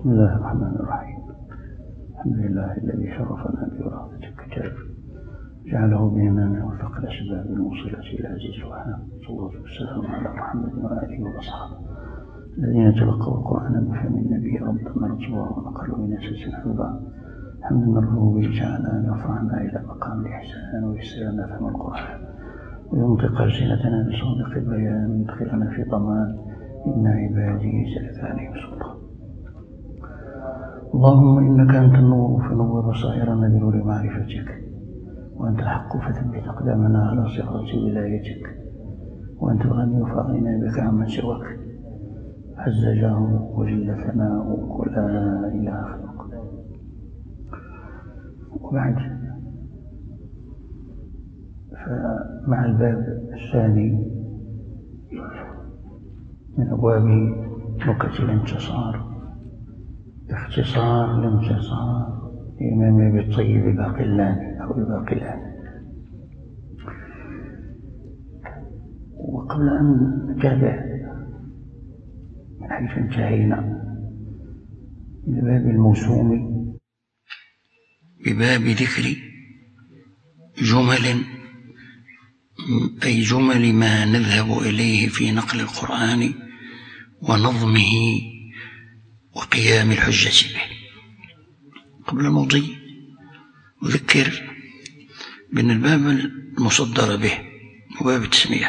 بسم الله الرحمن الرحيم. الحمد لله الذي شرفنا بوراثة الكتاب، جعله بإمامنا وفق الأسباب الموصلة إلى عزيز الوهاب. صلى الله وسلم على محمد وآله وأصحابه الذين تلقوا القرآن بفم النبي ربما رسوله ونقلوا من أساس حفظا. حمد نرجو به تعالى أن يرفعنا إلى مقام الإحسان ويسر لنا فهم القرآن وينطق ألسنتنا بصادق البيان ويدخلنا في ضمان إن عبادي سلف عليهم سلطان. اللهم إنك أنت النور فنور بصائرنا بنور معرفتك، وأنت الحق فثبت أقدامنا على صراط ولايتك، وأنت الغني فأغننا بك عمن سواك، عز جاره وجل ثناؤك ولا إله خلقك. وبعد، فمع الباب الثاني من أبواب نكت الانتصار، اختصار الانتصار لإمام أبي الطيب الباقلاني أو الباقلاني. وقبل أن نتابع من حيث انتهينا من الباب الموسوم بباب ذكر جمل، أي جمل ما نذهب إليه في نقل القرآن ونظمه وقيام الحجة به. قبل المضي أذكر بأن الباب المصدر به وباب التسمية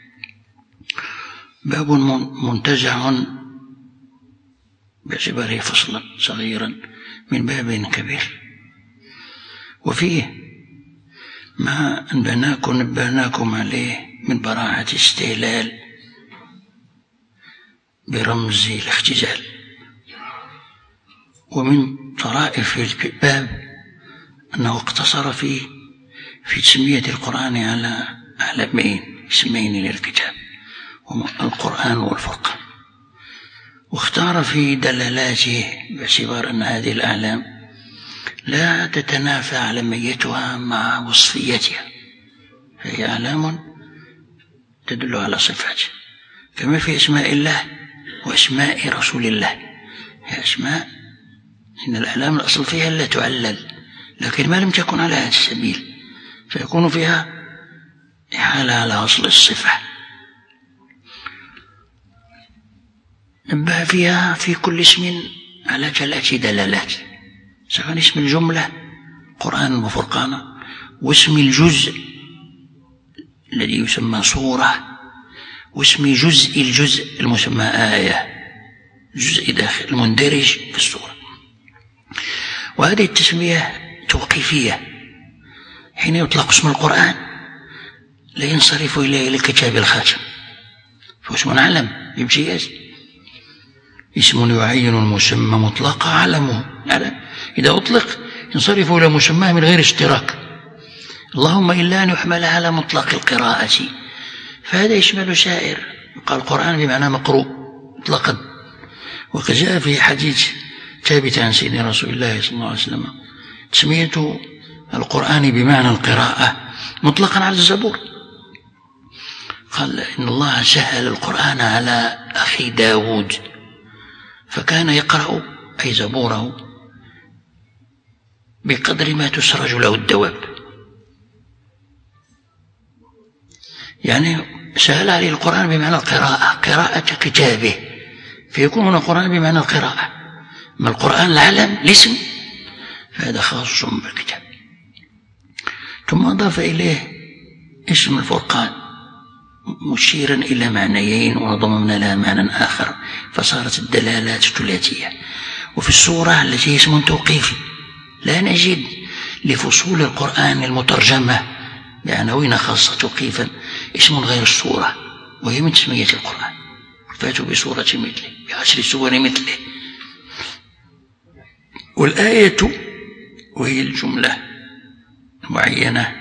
باب منتزع باعتباره فصلا صغيرا من باب كبير، وفيه ما نبهناكم عليه من براعة استهلال برمز الاختزال. ومن طرائف الباب أنه اقتصر في تسمية القرآن على اسمين للكتاب، هما القرآن والفرقان، واختار في دلالاته باعتبار أن هذه الأعلام لا تتنافى علميتها مع وصفيتها، فهي أعلام تدل على صفاته، كما في أسماء الله وأسماء رسول الله. هي أسماء إن الأعلام الأصل فيها لا تعلل، لكن ما لم تكن على هذا السبيل فيكون فيها إحالة على أصل الصفة. نبه فيها في كل اسم على 3 دلالات، سواء اسم الجملة قرآن وفرقان، واسم الجزء الذي يسمى صورة، واسم الجزء المسمى آية، جزء داخل المندرج في الصورة. وهذه التسمية توقيفية، حين يطلق اسم القرآن لا ينصرف إليه الكتاب الخاتم، فاسم علم بامتياز، اسم يعين المسمى مطلقا علمه، إذا أطلق ينصرف إلى مسماه من غير اشتراك، اللهم إلا أن يحمل على مطلق القراءة، فهذا يشمل سائر، يقال القرآن بمعنى مقروء مطلقا. وقد جاء في حديث ثابت عن سيدنا رسول الله صلى الله عليه وسلم تسمية القرآن بمعنى القراءة مطلقا على الزبور، قال إن الله سهل القرآن على أخي داود فكان يقرأ أي زبوره بقدر ما تسرج له الدواب، يعني سهل عليه القرآن بمعنى القراءة، قراءة كتابه، فيكون هنا القرآن بمعنى القراءة، ما القرآن العلم الاسم فهذا خاص بالكتاب. ثم أضاف إليه اسم الفرقان مشيرا إلى معنيين وضممنا لها معنى آخر، فصارت الدلالات ثلاثية. وفي السورة التي اسم توقيفي لا نجد لفصول القرآن المترجمة بعناوين خاصة توقيفا اسم غير السورة، وهي من تسمية القرآن، فاتوا بسورة مثله ب10 سور مثله. والآية وهي الجملة معينة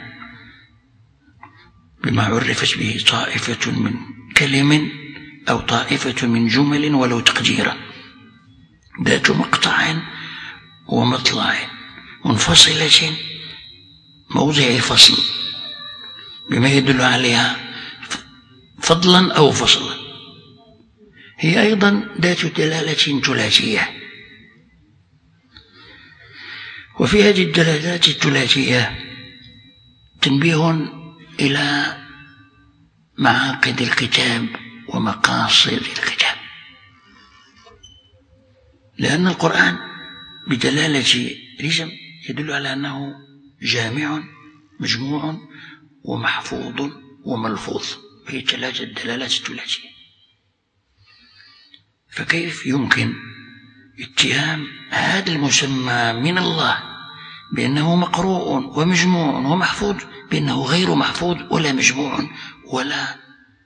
بما عرفت به طائفة من كلم أو طائفة من جمل ولو تقديرا، ذات مقطع ومطلع منفصلة موضع فصل بما يدل عليها فضلا أو فصلا. هي أيضا ذات دلالة ثلاثية، وفي هذه الدلالات الثلاثية تنبيه إلى معاقد الكتاب ومقاصد الكتاب، لأن القرآن بدلالة الاسم يدل على أنه جامع مجموع ومحفوظ وملفوظ، وهي ثلاثة دلالات ثلاثية. فكيف يمكن اتهام هذا المسمى من الله بأنه مقروء ومجموع ومحفوظ بأنه غير محفوظ ولا مجموع ولا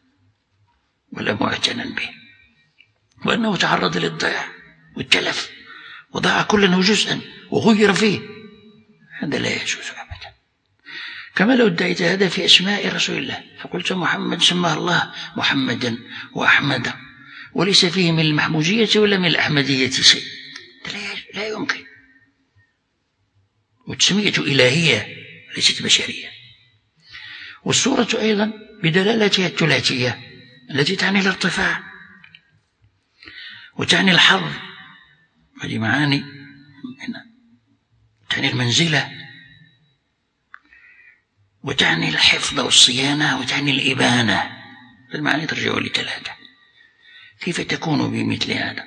معتنى به، وأنه تعرض للضياع والتلف وضاع كلا جزءا وغير فيه؟ هذا لا يجوز أبدا. كما لو ادعيت هذا في أسماء رسول الله فقلت محمد سماه الله محمدا وأحمد وليس فيه من المحمودية ولا من الأحمدية شيء، لا يمكن. والتسمية إلهية ليست بشرية. والصورة أيضا بدلالتها الثلاثية التي تعني الارتفاع وتعني الحظ، هذه معاني تعني المنزلة وتعني الحفظ والصيانة وتعني الإبانة، المعاني ترجع لثلاثة. كيف تكون بمثل هذا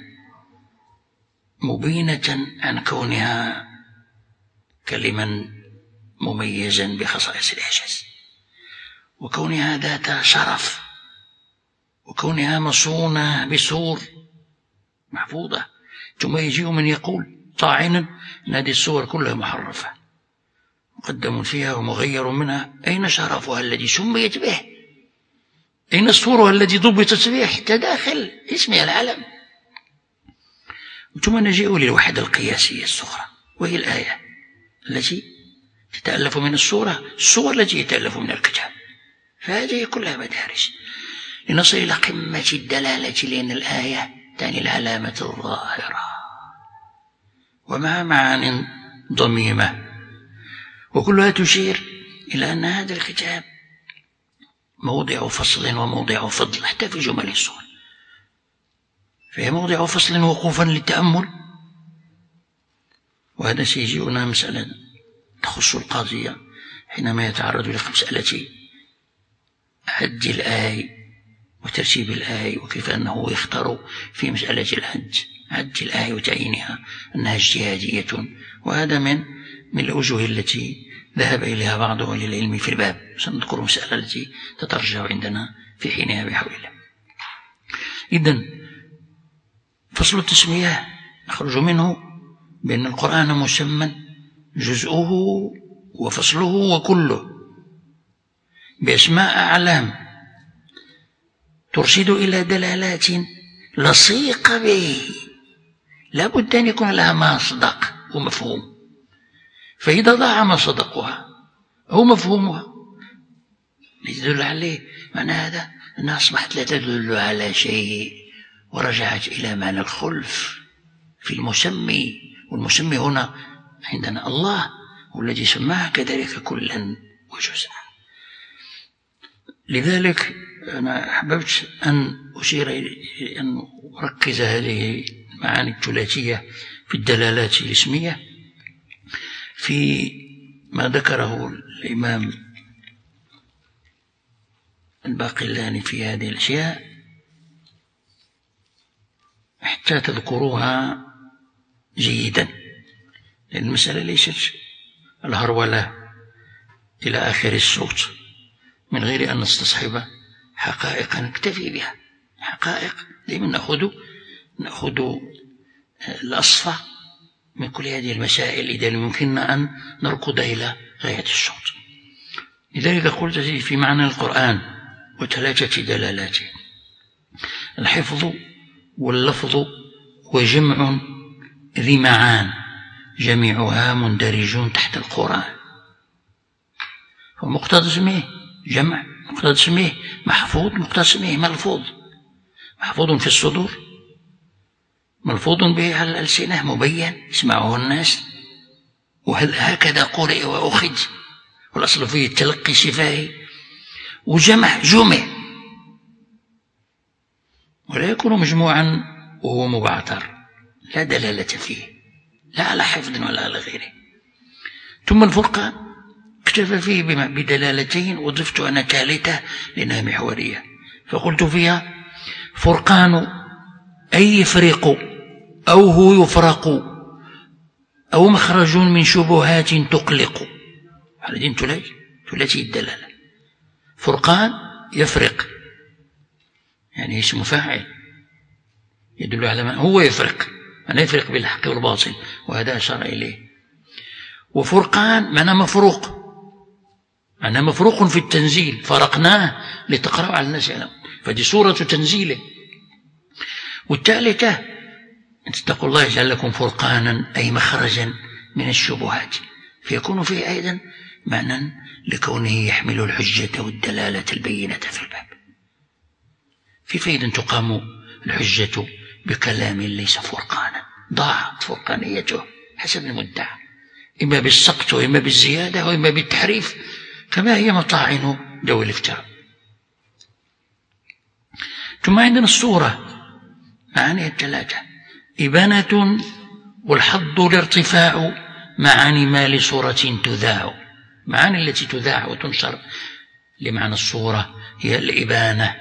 مبينة عن كونها كلما مميزا بخصائص الإعجاز، وكونها ذات شرف، وكونها مصونة بسور محفوظة، ثم يجي من يقول طاعنا أن هذه الصور كلها محرفة مقدم فيها ومغير منها، أين شرفها الذي سميت به؟ أين صورها التي ضبطت به حتى داخل اسمها العلم؟ ثم نجيء للوحدة القياسية الصغرى، وهي الآية التي تتألف من الصور التي يتألف من الكتاب. فهذه كلها مدارس لنصل إلى قمة الدلالة، لأن الآية تعني العلامة الظاهرة ومع معان ضميمة، وكلها تشير إلى أن هذا الكتاب موضع فصل وموضع فضل حتى في جمل الصور، فهي موضع فصل وقوفا للتأمل. وهذا سيجيئنا مسألة تخص القاضية حينما يتعرض لمسألة حج الآي وترتيب الآي، وكيف أنه يختار في مسألة حج الآي وتعيينها أنها اجتهادية، وهذا من الوجوه التي ذهب إليها بعض أهل العلم في الباب. سنذكر مسألة التي تترجع عندنا في حينها بحول الله. إذن فصل التسمية نخرج منه بأن القرآن مسمى جزءه وفصله وكله بأسماء أعلام ترشد إلى دلالات لصيق به، لا بد أن يكون لها مصدق ومفهوم، فإذا ضاع مصدقها أو مفهومها لتدل عليه، معنى هذا أنها أصبحت لا تدل على شيء ورجعت إلى معنى الخلف في المسمي. والمسمي هنا عندنا الله والذي سماها كذلك كلا وجزءا. لذلك أنا أحببت أن أشير أن أركز هذه المعاني الثلاثية في الدلالات الاسمية في ما ذكره الإمام الباقلاني في هذه الأشياء حتى تذكروها جيدا، لأن المسألة ليست الهرولة إلى آخر الصوت من غير أن نستصحب حقائق نكتفي بها. حقائق دائما نأخذ الأصفى من كل هذه المسائل إذا يمكننا أن نركض إلى غاية الصوت. لذلك قلت في معنى القرآن وثلاثة دلالات: الحفظ واللفظ وجمع ذي معان جميعها مندرج تحت القرآن. ومقتضى اسمه جمع، مقتضى اسمه محفوظ، مقتضى اسمه ملفوظ. محفوظ في الصدور، ملفوظ به على الألسنة، مبين يسمعه الناس، وهكذا قرئ وأخذ، والأصل فيه التلقي شفاهي. وجمع ولا يكون مجموعا وهو مبعثر، لا دلالة فيه لا على حفظ ولا على غيره. ثم الفرقان اكتفى فيه بدلالتين، وضفت أنا ثالثة لأنها محورية، فقلت فيها فرقان أي يفرق أو هو يفرق أو مخرج من شبهات تقلق. على دين ثلاثي الدلالة. فرقان يفرق، يعني اسم فاعل يدل على ما هو يفرق، أنا يفرق بالحق والباطل، وهذا أشار إليه. وفرقان معنى مفروق، معنى مفروق في التنزيل، فرقناه لتقرأ على الناس يعلم، فدي صورة تنزيله. والثالثة اتقوا الله يجعل لكم فرقانا أي مخرجا من الشبهات، فيكون فيه أيضا معنى لكونه يحمل الحجة والدلالة البينة في الباب. في فائدة تقام الحجة بكلام ليس فرقانا، ضاعت فرقانيته حسب المدعى، إما بالسقط وإما بالزيادة وإما بالتحريف، كما هي مطاعن ذوي الافتراء. ثم عندنا الصورة معاني الثلاثة: إبانة، والحظ الارتفاع، معاني ما لصورة تذاع. معاني التي تذاع وتنشر لمعنى الصورة هي الإبانة.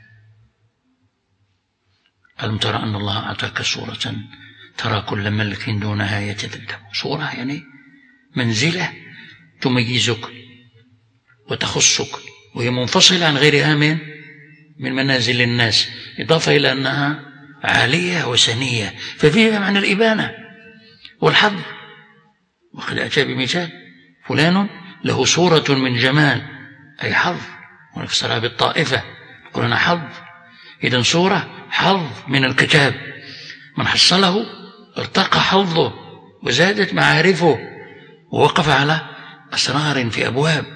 ألم ترى أن الله أعطاك صورة ترى كل ملك دونها يتذبذب. صورة يعني منزلة تميزك وتخصك، وهي منفصلة عن غيرها من منازل الناس، إضافة إلى أنها عالية وسنية، ففيها معنى الإبانة. والحظ، وقد أتى بمثال: فلان له صورة من جمال، أي حظ، ونفسرها بالطائفة قلنا حظ. إذن صورة حظ من الكتاب، من حصله ارتقى حظه وزادت معارفه ووقف على أسرار في أبواب.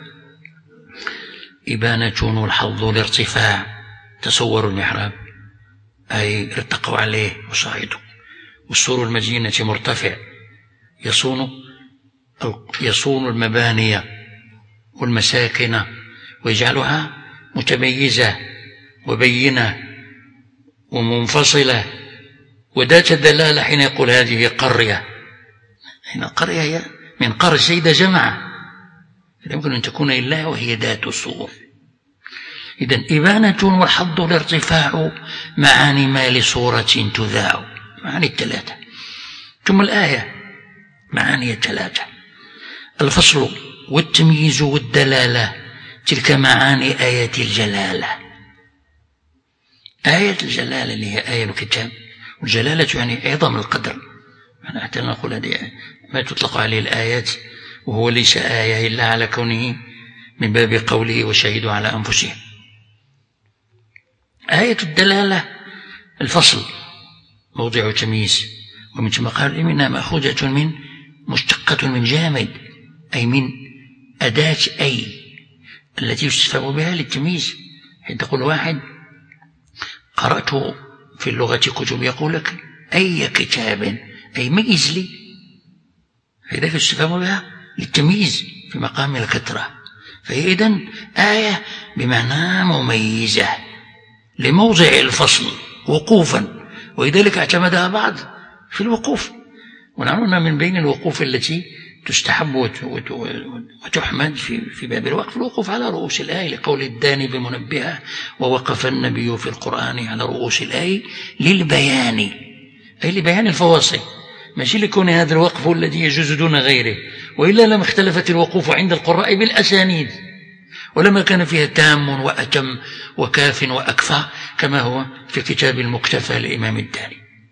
إبانة والحظ الارتفاع، تصور المحراب أي ارتقوا عليه وصعدوا، والسور المدينة مرتفع يصون المباني والمساكن ويجعلها متميزة وبينة ومنفصلة وذات الدلالة حين يقول هذه قرية. هنا قرية هي من قرية سيدة جماعة، يمكن أن تكون إلا وهي ذات الصور. إذن إبانة والحظ الارتفاع، معاني ما لصورة تذاع، معاني الثلاثة. ثم الآية معاني الثلاثة: الفصل والتمييز والدلالة، تلك معاني آية الجلالة. آية الجلالة اللي هي آية الكتاب، والجلالة يعني عظم القدر، يعني حتى نقول هذه ما تطلق عليه الآيات، وهو ليس آية إلا على كونه من باب قوله وشهدوا على أنفسهم. آية الدلالة الفصل، موضع تمييز، ومن ثم قال إنها مأخوذة من مشتقة من جامد، أي من أداة أي التي يستفهم بها للتمييز. حين تقول واحد قرأت في اللغة كتب، يقول لك أي كتاب، أي ميز لي، فإذا يستفهم بها للتمييز في مقام الكثرة. فهي إذن آية بمعنى مميزة لموضع الفصل وقوفا، ولذلك اعتمدها بعض في الوقوف. ونعلمنا من بين الوقوف التي تستحب وتحمد في باب الوقف الوقوف على رؤوس الآية، لقول الداني بمنبهة: ووقف النبي في القرآن على رؤوس الآية للبيان، أي لبيان الفواصل، ماشي لكون هذا الوقف هو الذي يجوز دون غيره، وإلا لم اختلفت الوقوف عند القراء بالأسانيد، ولما كان فيها تام وأتم وكاف وأكفى كما هو في كتاب المكتفى لإمام الداني.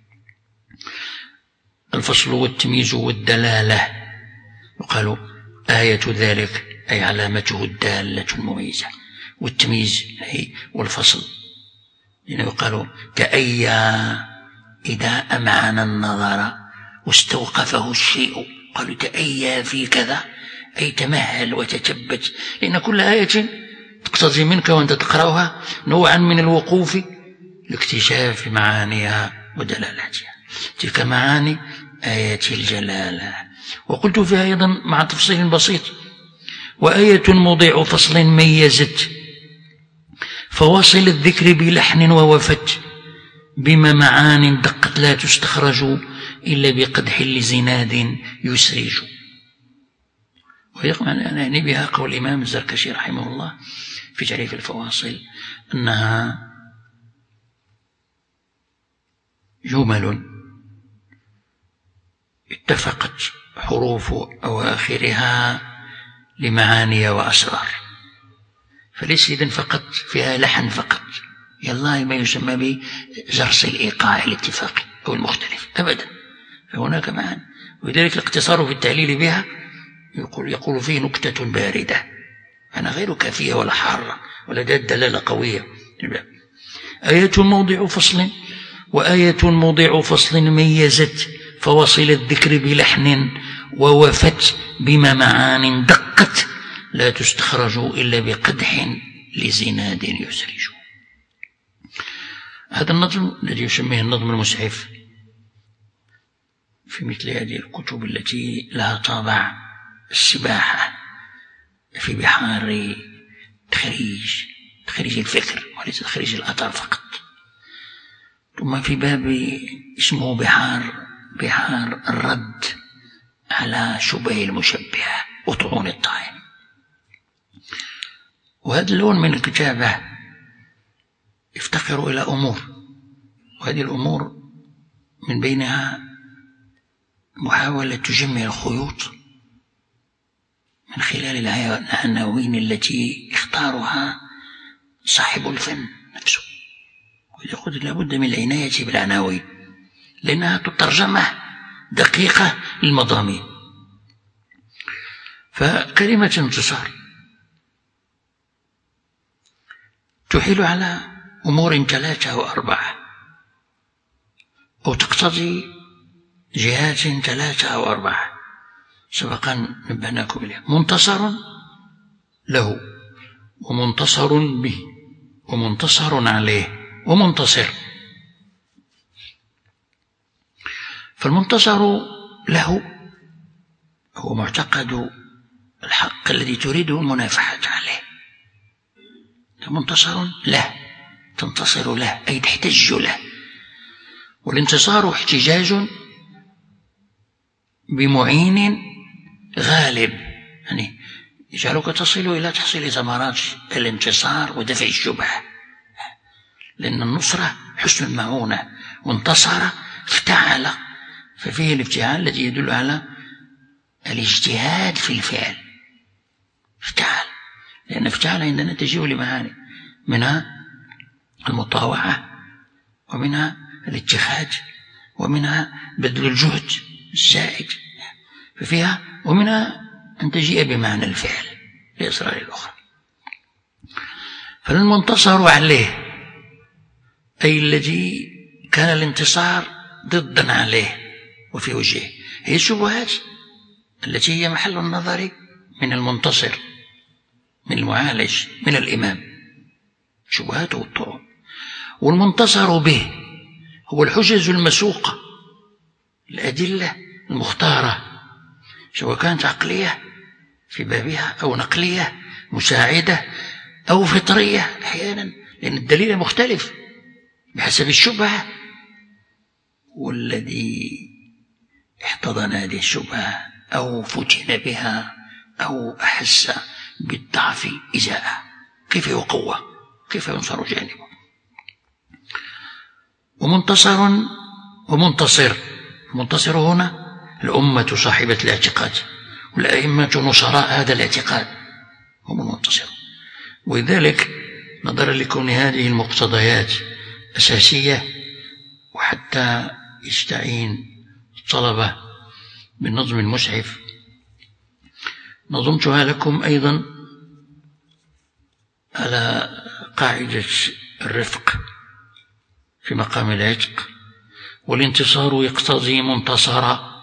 الفصل والتمييز والدلالة، يقال آية ذلك أي علامته الدالة المميزة، والتمييز أي والفصل، لأنه يقال تأيا إذا أمعن النظر واستوقفه الشيء، قالوا تأيا في كذا أي تمهل وتثبت، لأن كل آية تقتضي منك وأنت تقرأها نوعا من الوقوف لاكتشاف معانيها ودلالاتها. تلك معاني آية الجلالة. وقلت فيها أيضا مع تفصيل بسيط: وآية موضع فصل ميزت فواصل الذكر بلحن ووفت، بما معان دقت لا تستخرج إلا بقدح لزناد يسرج. يعني بها قول الإمام الزركشي رحمه الله في تعريف الفواصل أنها جمل اتفقت حروف أواخرها لمعاني وأسرار، فليس إذن فقط فيها لحن فقط، يلا ما يسمى بجرس الإيقاع الاتفاقي أو المختلف أبدا، فهناك معاني. ولذلك الاقتصار في التعليل بها يقول فيه نكتة باردة، أنا غير كافية ولا حارة ولا دلالة قوية. آية موضع فصل وآية موضع فصل ميزت فواصل الذكر بلحن ووفت بما معان دقت لا تستخرج إلا بقدح لزناد يسرج. هذا النظم الذي يسميه النظم المسعف في مثل هذه الكتب التي لها طابع السباحة في بحار تخريج الفكر وليس تخريج الأثر فقط. ثم في باب اسمه بحار الرد على شبه المشبهة وطعون الطائن. وهذا اللون من الكتابة يفتقر إلى أمور، وهذه الأمور من بينها محاولة تجمع الخيوط من خلال العناوين التي اختارها صاحب الفن نفسه. وإذا قلت لابد من العناية بالعناوين لأنها تترجمة دقيقة للمضامين. فكلمة انتصار تحيل على أمور 3 أو 4 أو تقتضي جهات 3 أو 4 سبقا نبهناكم إليه. منتصر له ومنتصر به ومنتصر عليه ومنتصر. فالمنتصر له هو معتقد الحق الذي تريده المنافحة عليه، منتصر له تنتصر له أي تحتج له. والانتصار احتجاج بمعين غالب، يعني يجعلك تصل إلى تحصيل ثمرات الانتصار ودفع الشبهة، لأن النصرة حسن المعونة، وانتصر افتعل، ففيه الافتعال الذي يدل على الاجتهاد في الفعل. افتعال لأن افتعال عندنا تجيء لمعاني، منها المطاوعة ومنها الاتخاذ ومنها بذل الجهد الزائد ففيها، ومنها أن تجيء بمعنى الفعل لإصرار الأخرى. فالمنتصر عليه أي الذي كان الانتصار ضدا عليه وفي وجهه هي الشبهات التي هي محل النظر من المنتصر، من المعالج، من الإمام، شبهاته والطرق. والمنتصر به هو الحجج المسوقة، الأدلة المختارة، سواء كانت عقلية في بابها أو نقلية مساعدة أو فطرية أحيانا، لأن الدليل مختلف بحسب الشبهة. والذي احتضن هذه الشبهة أو فتن بها أو أحس بالضعف إزاءه كيف يقوى، كيف ينصر جانبه. ومنتصر ومنتصر. المنتصر هنا الأمة صاحبة الاعتقاد والأئمة نصراء هذا الاعتقاد هم المنتصر. ولذلك نظرا لكون هذه المقتضيات أساسية، وحتى يستعين الطلبة بالنظم المسعف نظمتها لكم أيضا على قاعدة الرفق في مقام العتق. والانتصار يقتضي منتصرا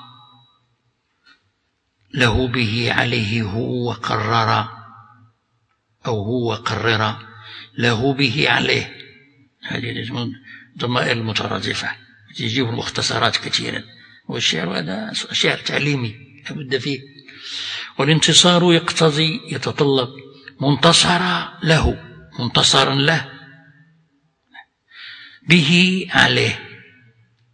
له به عليه هو قرر، أو هو قرر له به عليه. هذه ضمائر المترادفة تجيب المختصرات كثيرا، والشعر هذا شعر تعليمي لابد فيه. والانتصار يقتضي يتطلب منتصرا له، منتصرا له به عليه،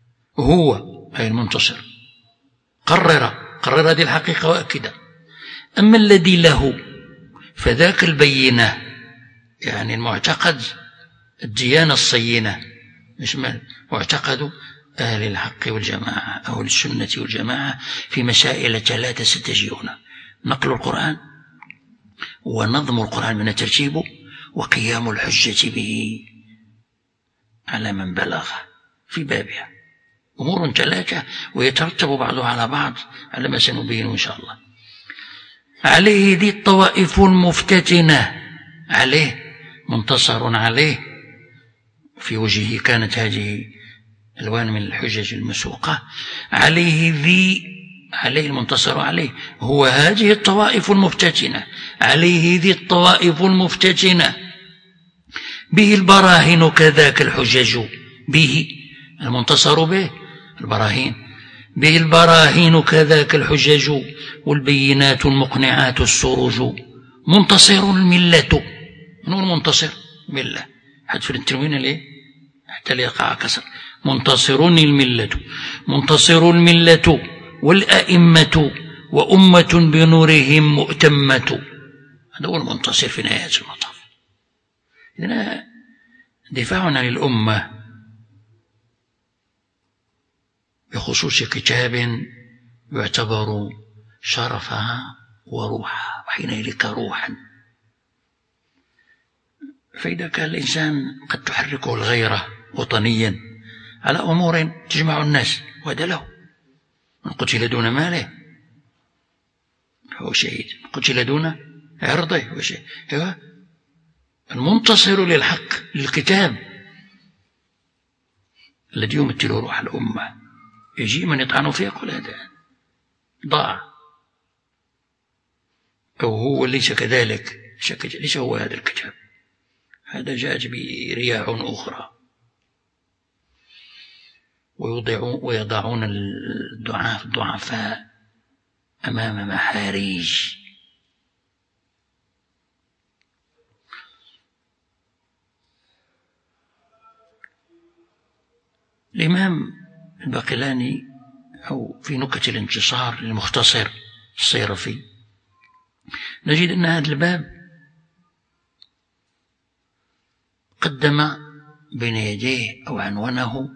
هو أي المنتصر. قرر هذه الحقيقة وأكدها أما الذي له فذاك البينة، يعني المعتقد الديانة الصينة، يشمل معتقد أهل الحق والجماعة أو السنة والجماعة في مسائل 3 ستجيئون: نقل القرآن، ونظم القرآن من ترتيبه، وقيام الحجة به على من بلغ في بابها. أمور 3 ويترتب بعضها على بعض على ما سنبين إن شاء الله. عليه ذي الطوائف المفتتنة، عليه منتصر عليه، في وجهه كانت هذه ألوان من الحجج المسوقة. عليه المنتصر عليه هو هذه الطوائف المفتتنة، عليه ذي الطوائف المفتتنة، به البراهين كذاك الحجج، به المنتصر به البراهين، به البراهين كذاك الحجج، والبينات المقنعات السرج. منتصر الملة، من هو المنتصر؟ ملة، حذف التنوين ليه حتى ليقع كسر. منتصر الملة، منتصر الملة والأئمة، وأمة بنورهم مؤتمة. هذا هو المنتصر في نهاية المطاف. إذن دفاعنا للأمة بخصوص كتاب يعتبر شرفها وروحها، وحينئذ روحا. فإذا كان الإنسان قد تحركه الغيرة وطنيا على أمور تجمع الناس، وهذا له. من قتل دون ماله فهو شهيد، من قتل دون عرضه هو شهيد. المنتصر للحق للكتاب الذي يمثل روح الأمة، يجي من يطعن فيه يقول هذا ضاع، أو هو ليس كذلك، ليس هو هذا الكتاب، هذا جاءت برياح أخرى. ويضعون الضعفاء أمام محاريج. الإمام الباقلاني أو في نكت الانتصار للمختصر الصيرفي نجد أن هذا الباب قدم بين يديه أو عنوانه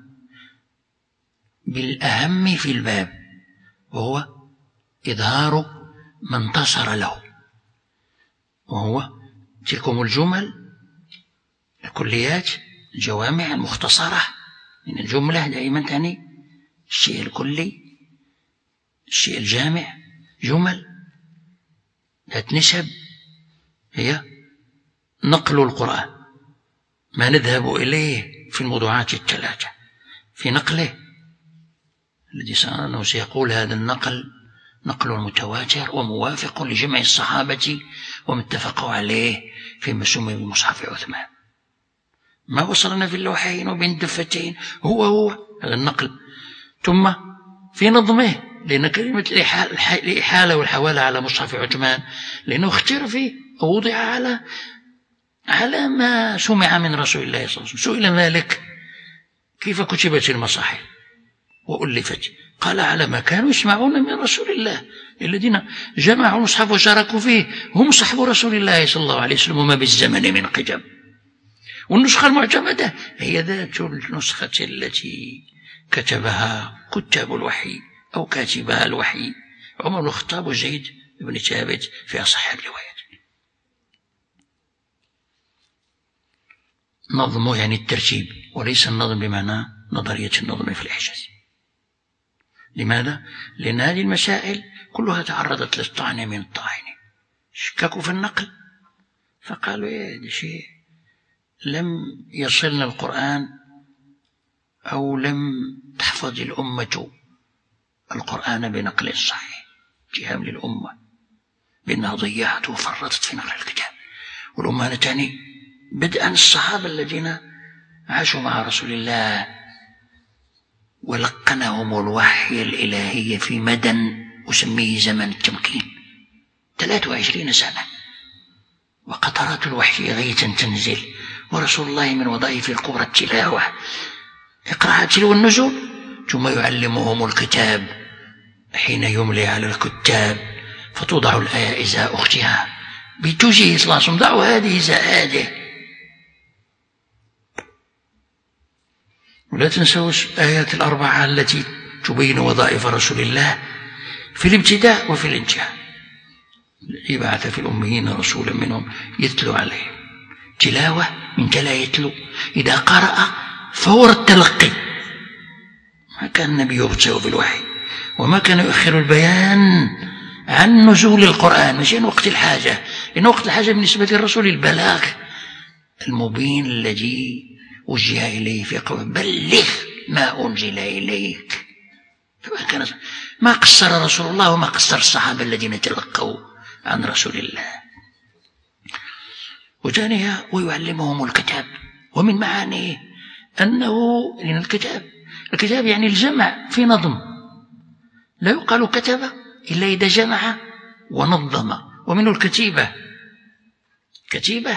بالأهم في الباب، وهو إظهار ما انتصر له، وهو تلكم الجمل الكليات الجوامع المختصرة. من الجملة دائما تعني الشيء الكلي، الشيء الجامع، جمل ذات نسب، هي نقل القرآن، ما نذهب إليه في الموضوعات 3 في نقله الذي سيقول هذا النقل نقل متواتر وموافق لجمع الصحابة ومتفقوا عليه فيما سمي بمصحف عثمان. ما وصلنا في اللوحين وبين دفتين هو هذا النقل. ثم في نظمه، لأن كلمة الإحالة والحوالة على مصحف عثمان لأنه اختير فيه ووضع على ما سمع من رسول الله صلى الله عليه وسلم. سئل مالك كيف كتبت المصاحف وألفت؟ قال على ما كانوا يسمعون من رسول الله. الذين جمعوا المصحف وشاركوا فيه هم صحب رسول الله صلى الله عليه وسلم وما بالزمن من قدم. والنسخة المعتمدة هي ذات النسخة التي كتبها كتاب الوحي أو كاتبها الوحي عمر بن الخطاب وزيد بن ثابت في أصح الروايات. نظمه يعني الترتيب، وليس النظم بمعنى نظرية النظم في الإعجاز. لماذا؟ لأن هذه المسائل كلها تعرضت للطعن من الطاعن. شككوا في النقل فقالوا هذا شيء لم يصلنا القرآن أو لم تحفظ الأمة القرآن بنقل صحيح، اتهام للأمة بأنها ضيعت وفرطت في نقل الكتاب. والأمة تعني بدءا الصحابة الذين عاشوا مع رسول الله ولقنهم الوحي الإلهي في مدى أسميه زمن التمكين 23 سنة، وقطرات الوحي غيثا تنزل، ورسول الله من وظائف الكبرى التلاوة، إقراء تلو النزول، ثم يعلمهم الكتاب حين يملي على الكتاب فتوضع الآية إزاء أختها بتوجيه صلى الله عليه وسلم: ضعوا هذه إزاء هذه. ولا تنسوا الآيات الأربعة التي تبين وظائف رسول الله في الابتداء وفي الانتهاء. الذي بعث في الأميين رسولا منهم يتلو عليهم تلاوة من تلا يتلو، إذا قرأ فور التلقي. ما كان النبي يبتئ بالوحي، وما كان يؤخر البيان عن نزول القرآن مش عن وقت الحاجة، لأن وقت الحاجة بالنسبة للرسول البلاغ المبين الذي وجه إليه في قوله: بلغ ما أنزل إليك. ما قصر رسول الله وما قصر الصحابة الذين تلقوا عن رسول الله. وثانيا ويعلمهم الكتاب، ومن معانيه أنه لأن الكتاب يعني الجمع في نظم، لا يقال كتب إلا إذا جمع ونظم. ومنه الكتيبة، كتيبة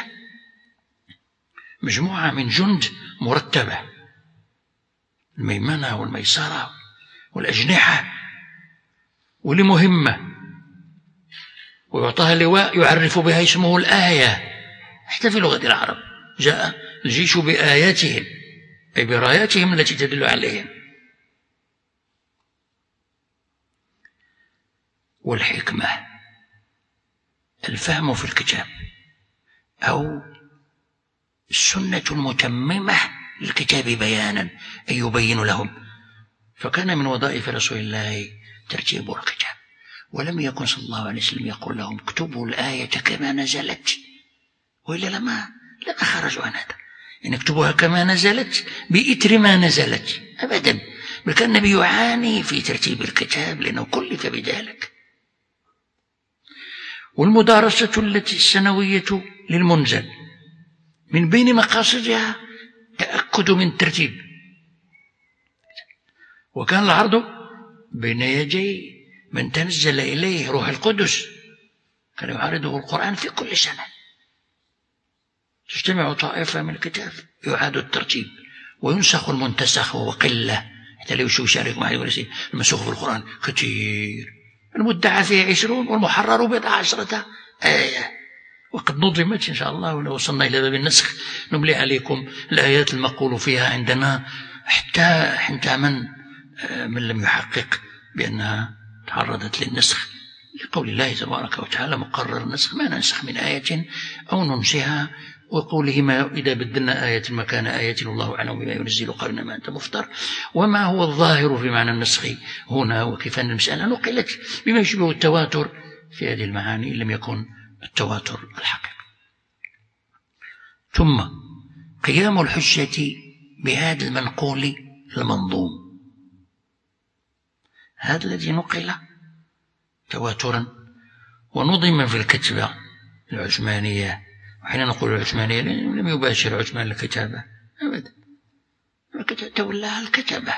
مجموعة من جند مرتبة، الميمنة والميسرة والأجنحة، ولمهمة، ويعطاها لواء يعرف بها اسمه الآية. حتى في لغة العرب جاء الجيش بآياتهم، أي براياتهم التي تدل عليهم. والحكمة الفهم في الكتاب أو السنة المتممة للكتاب بيانا، أي يبين لهم. فكان من وظائف رسول الله ترتيب الكتاب، ولم يكن صلى الله عليه وسلم يقول لهم: اكتبوا الآية كما نزلت، وإلا لما خرجوا عن هذا. إن اكتبوها كما نزلت بإثر ما نزلت أبدا، بل كان النبي يعاني في ترتيب الكتاب لأنه كلف بذلك. والمدارسة التي السنوية للمنزل من بين مقاصدها تأكد من الترتيب. وكان العرض بين يدي من تنزل إليه روح القدس، كان يعرضه القرآن في كل سنة. تجتمع طائفة من الكتاب يعاد الترتيب وينسخ المنتسخ، وهو قلة حتى لا يشوش عليكم أحد يقول المسوخ في القرآن كثير، المدعى فيه 20 والمحرر 10 آية، وقد نظمت إن شاء الله. ولو وصلنا إلى باب النسخ نملي عليكم الآيات المقول فيها عندنا حتى من لم يحقق بأنها تعرضت للنسخ، لقول الله تبارك وتعالى: مقرر النسخ ما ننسخ من آية أو ننسها، وقوله: ما إذا بدلنا آية مكان آية الله أعلم بما ينزل قال إنما أنت مفتر. وما هو الظاهر في معنى النسخ هنا، وكيف أن المسألة نقلت بما يشبه التواتر في هذه المعاني لم يكن التواتر الحقيقي. ثم قيام الحجة بهذا المنقول المنظوم، هذا الذي نقل تواترا ونظم في الكتبة العثمانية. وحين نقول العثمانية لم يباشر عثمان الكتابة أبدا، تولاها الكتبة،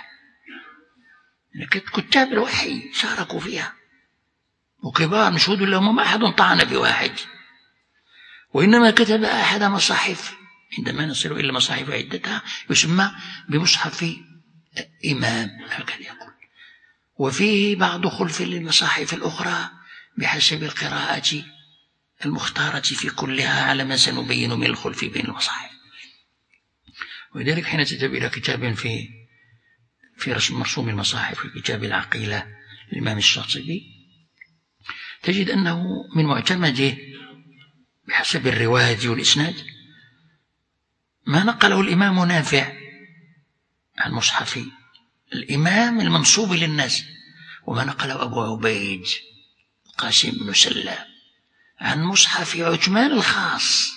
كتاب الوحي شاركوا فيها، وكبار نشهد لهم ما أحد طعن بواحد، وإنما كتب أحد مصاحف. عندما نصل إلى مصاحف عدتها يسمى بمصحف إمام هكذا يقول، وفيه بعض خلف للمصاحف الأخرى بحسب القراءة المختارة في كلها على ما سنبين من الخلف بين المصاحف. ولذلك حين تذهب إلى كتاب في مرسوم المصاحف في كتاب العقيلة للإمام الشاطبي تجد أنه من معتمده بحسب الرواية والإسناد ما نقله الإمام نافع عن مصحف الإمام المنصوب للناس، وما نقله أبو عبيد قاسم بن سلام عن مصحف عثمان الخاص.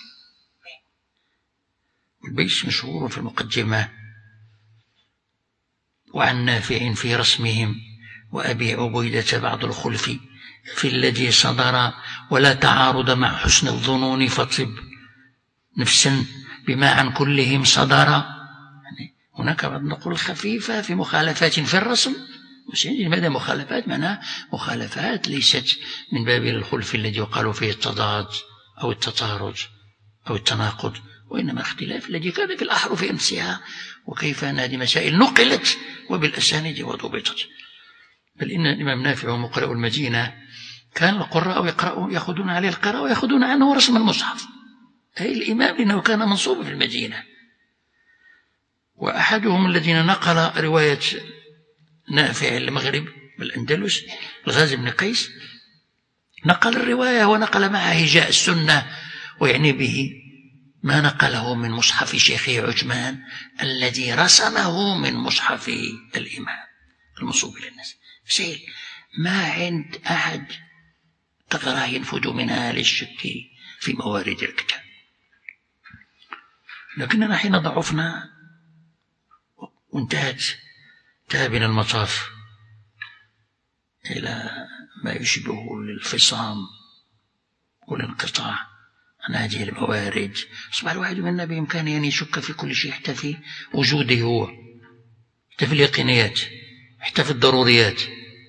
والبيت مشهور في المقدمة: وعن نافع في رسمهم وأبي عبيدة بعض الخلف في الذي صدر، ولا تعارض مع حسن الظنون فطب نفسا بما عن كلهم صدر. يعني هناك بعض النقول خفيفة في مخالفات في الرسم، لماذا مخالفات؟ معناها مخالفات ليست من باب الخلف الذي يقال فيه التضاد أو التطارد أو التناقض، وإنما اختلاف الذي كان في الأحرف أمسها، وكيف أن هذه مسائل نقلت وبالأسانيد وضبطت. بل إن الإمام نافع مقرأ المدينة كان القراء يأخذون عليه القراءة ويأخذون عنه رسم المصحف، أي الإمام، لأنه كان منصوبا في المدينة. وأحدهم الذين نقل رواية نافع المغرب بالأندلس الغازي بن قيس نقل الرواية ونقل معها هجاء السنة، ويعني به ما نقله من مصحف شيخه عثمان الذي رسمه من مصحف الإمام المنصوب إلى الناس. سهل، ما عند أحد ثغرة ينفذ منها للشك في موارد الكتاب. لكننا حين ضعفنا وانتهت بنا المطاف إلى ما يشبه الانفصام والانقطاع عن هذه الموارد، أصبح الواحد منا بإمكانه أن يشك في كل شيء، حتى في وجوده هو، حتى في اليقينيات، حتى في الضروريات.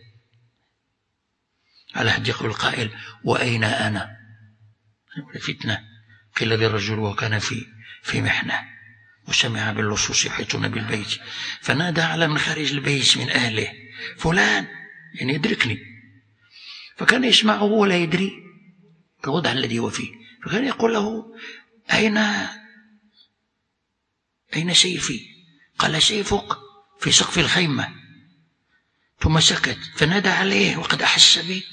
على حد يقول القائل: وأين أنا؟ فتنة. قيل للرجل وكان في محنة وسمع باللصوص يحيطون بالبيت فنادى على من خارج البيت من أهله: فلان، يعني يدركني. فكان يسمعه ولا يدري الوضع الذي هو فيه، فكان يقول له: أين سيفي؟ قال: سيفك في سقف الخيمة. ثم سكت، فنادى عليه وقد أحس به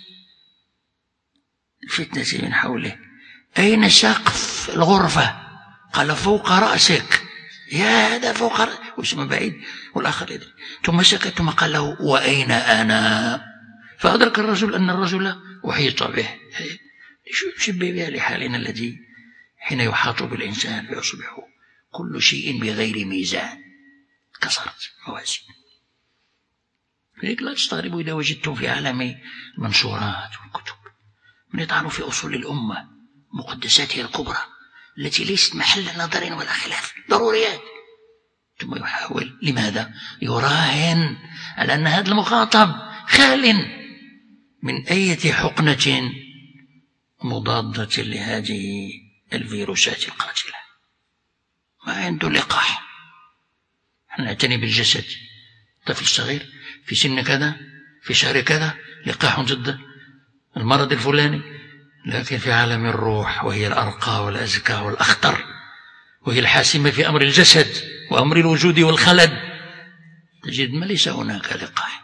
فتنة من حوله: أين سقف الغرفة؟ قال: فوق رأسك. يا هذا فوق رأسك، واسمه بعيد والآخر يدري. ثم سكت، ثم قال له: وأين أنا؟ فأدرك الرجل أن الرجل أحيط به. شبه بها لحالنا الذي حين يحاط بالإنسان فيصبح كل شيء بغير ميزان، كسرت موازين. لذلك لا تستغربوا إذا وجدتم في عالم المنشورات والكتب من يطعن في أصول الأمة مقدساتها الكبرى التي ليست محل نظر ولا خلاف، ضروريات، ثم يحاول لماذا؟ يراهن على أن هذا المخاطب خال من أي حقنة مضادة لهذه الفيروسات القاتلة. ما عنده لقاح. نعتني بالجسد، طفل صغير في سن كذا في شهر كذا لقاح ضد المرض الفلاني، لكن في عالم الروح، وهي الأرقى والأزكى والأخطر، وهي الحاسمة في أمر الجسد وأمر الوجود والخلد، تجد ما ليس هناك لقاح.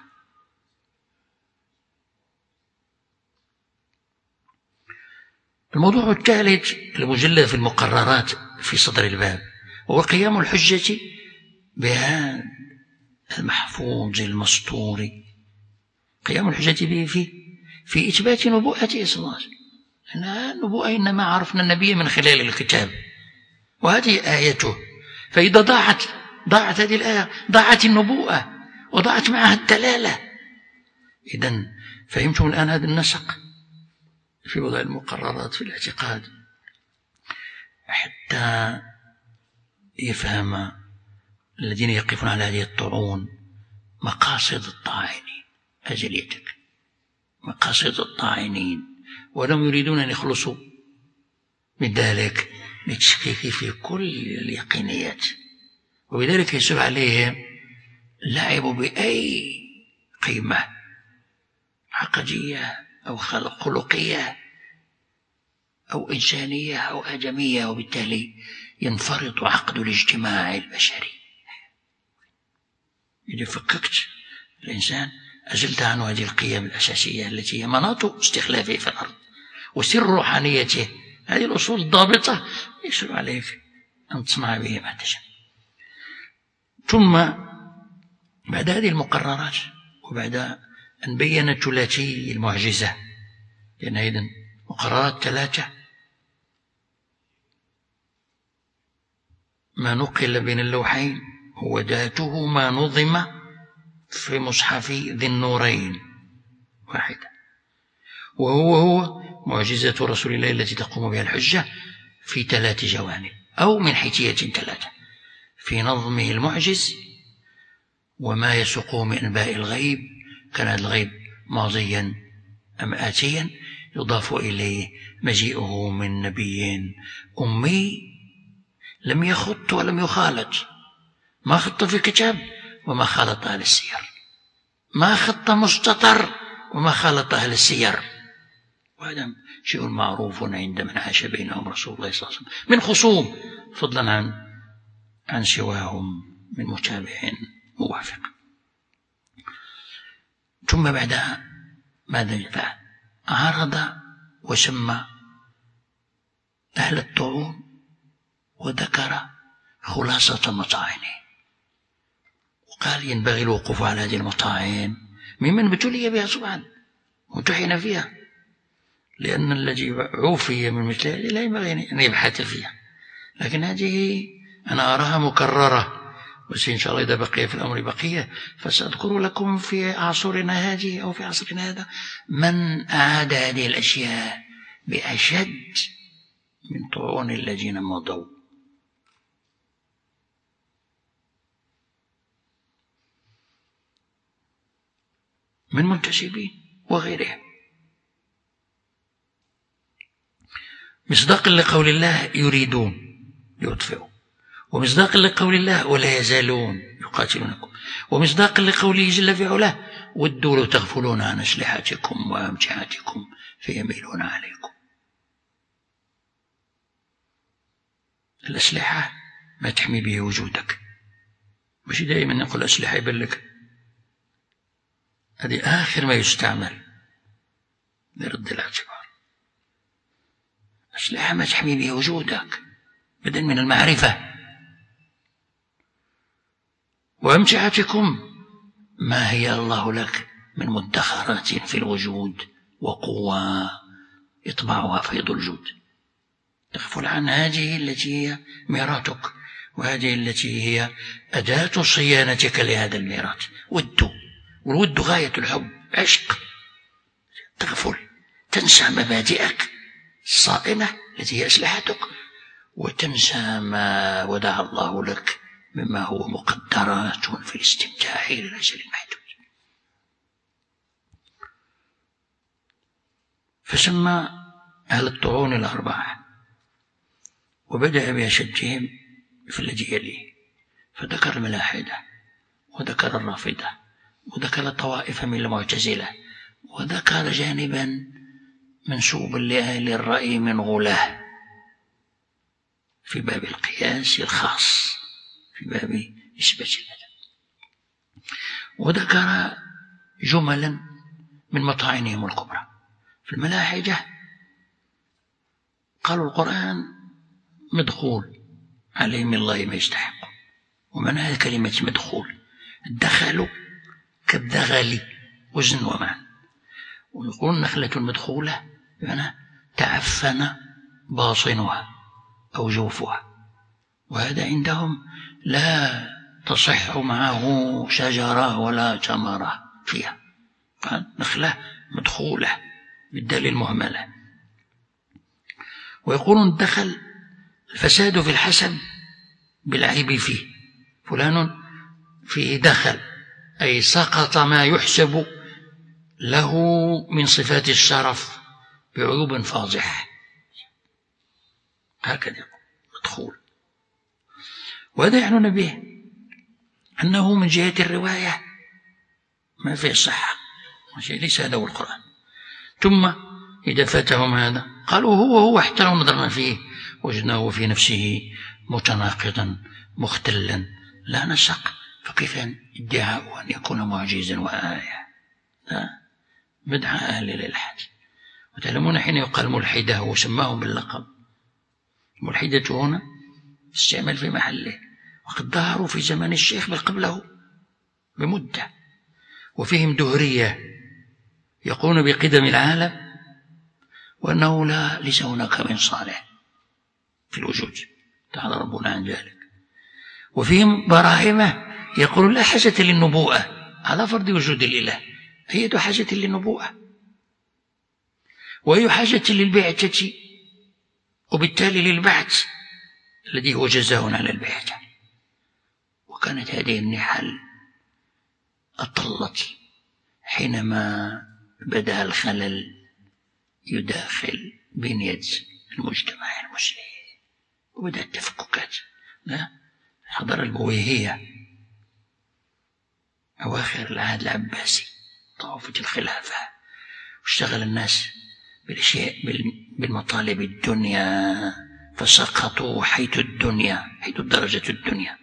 الموضوع الثالث المجلى في المقررات في صدر الباب هو قيام الحجة بهذا المحفوظ المسطور، قيام الحجة به في إثبات نبوءته صلى الله عليه وسلم. النبوءة إنما عرفنا النبي من خلال الكتاب، وهذه آيته. فإذا ضاعت هذه الآية ضاعت النبوءة وضاعت معها الدلالة. إذن فهمتم الآن هذا النسق في وضع المقررات في الاعتقاد، حتى يفهم الذين يقفون على هذه الطعون مقاصد الطاعنين، أجليتك مقاصد الطاعنين، ولم يريدون أن يخلصوا من ذلك للتشكيك في كل اليقينيات. وبذلك يسوع عليهم لعبوا بأي قيمة عقدية أو خلقية أو إنسانية أو آدمية، وبالتالي ينفرط عقد الاجتماع البشري. إذا فككت الإنسان أزلت عنه هذه القيم الأساسية التي هي مناط استخلافه في الأرض وسر روحانيته، هذه الأصول الضابطة يسر عليك أن تصنع به ما تشاء. ثم بعد هذه المقررات وبعد أن بين ثلاثي المعجزة، لأن أيضا مقررات ثلاثة: ما نقل بين اللوحين هو ذاته ما نظم في مصحف ذي النورين واحدة، وهو معجزة رسول الله التي تقوم بها الحجة في 3 جوانب أو من حيثية 3: في نظمه المعجز، وما يسوقه من أنباء الغيب، كان هذا الغيب ماضيا أم آتيا، يضاف إليه مجيئه من نبي أمي لم يخط ولم يخالط، ما خط في الكتاب وما خالط أهل السير، ما خط مستطر وما خالط أهل السير، وهذا شيء معروف عند من عاش بينهم رسول الله صلى الله عليه وسلم من خصوم، فضلا عن سواهم من متابع موافق. ثم بعدها ماذا عرض وسمى أهل الطعون وذكر خلاصة مطاعنه، وقال ينبغي الوقوف على هذه المطاعن ممن ابتلي بها سبحانه وامتحن فيها، لأن الذي عوفي من مثل هذه لا ينبغي أن يبحث فيها. لكن هذه أنا أراها مكررة، بس إن شاء الله إذا بقي في الأمر بقية فسأذكر لكم في عصرنا هذه أو في عصرنا هذا من أعاد هذه الأشياء بأشد من طعون الذين مضوا. من منتسبين وغيرهم، مصداقا لقول الله يريدون ليطفئوا، ومصداقا لقول الله ولا يزالون يقاتلونكم، ومصداقا لقوله جل في علاه ودوا لو تغفلون عن أسلحتكم وأمتعتكم فيميلون عليكم. الأسلحة ما تحمي به وجودك، مش دائما نقول أسلحة يبلك، هذه آخر ما يستعمل لرد الاعتبار. أسلحة ما تحمي به وجودك بدل من المعرفة. وأمتعتكم ما هي الله لك من مدخرات في الوجود وقوة يطبعها فيض الجود. تغفل عن هذه التي هي ميراثك، وهذه التي هي أداة صيانتك لهذا الميراث. والود غاية الحب، عشق. تغفل، تنسى مبادئك الصائمة التي هي أسلحتك، وتنسى ما ودع الله لك مما هو مقدرات في الاستمتاع للأجل المحدود. فسمى أهل الطعون الأربعة، وبدأ بأشدهم في الذي يليه، فذكر الملاحدة وذكر الرافضة وذكر طوائف من المعتزلة، وذكر جانبا منسوبا لأهل الرأي من غلاه في باب القياس الخاص، في باب نسبة الأدب، وذكر جملا من مطاعنهم الكبرى. في الملاحدة قالوا القرآن مدخول عليه من الله ما يستحق، ومن هذه كلمة مدخول دخلوا كالدغل وزن ومعنى، ويقول نخلة مدخولة يعني تعفن باطنها أو جوفها، وهذا عندهم لا تصح معه شجرة ولا ثمرة فيها، نخلة مدخولة بالدال المهملة. ويقولون دخل الفساد في الحسن بالعيب فيه، فلان فيه دخل أي سقط ما يحسب له من صفات الشرف بعيوب فاضحة، هكذا مدخول. وهذا يعنون به أنه من جهة الرواية ما فيه صحة، ليس هذا هو القرآن. ثم إذا فاتهم هذا قالوا هو حتى لو نظرنا فيه وجدناه في نفسه متناقضا مختلا لا نسق، فكيف ادعاء أن يكون معجزا وآية؟ لا، بدعة أهل الإلحاد. وتعلمون حين يقال ملحدة وسماهم باللقب، ملحدة هنا استعمل في محله، وقد ظهروا في زمن الشيخ بل قبله بمدة، وفيهم دهرية يقولون بقدم العالم وأنه لا ليس هناك من صالح في الوجود، تعالى ربنا عن ذلك. وفيهم براهمة يقولون لا حاجة للنبوءة على فرض وجود الإله، هي حاجة للنبوءة وهي حاجة للبعثة، وبالتالي للبعث الذي هو جزاء على البعثة. وكانت هذه النحل أطلت حينما بدأ الخلل يداخل بنية المجتمع المسلم، وبدأت التفككات. حضر البويهية أواخر العهد العباسي، طوفت الخلافة واشتغل الناس بالمطالب الدنيا، فسقطوا حيث الدرجة الدنيا.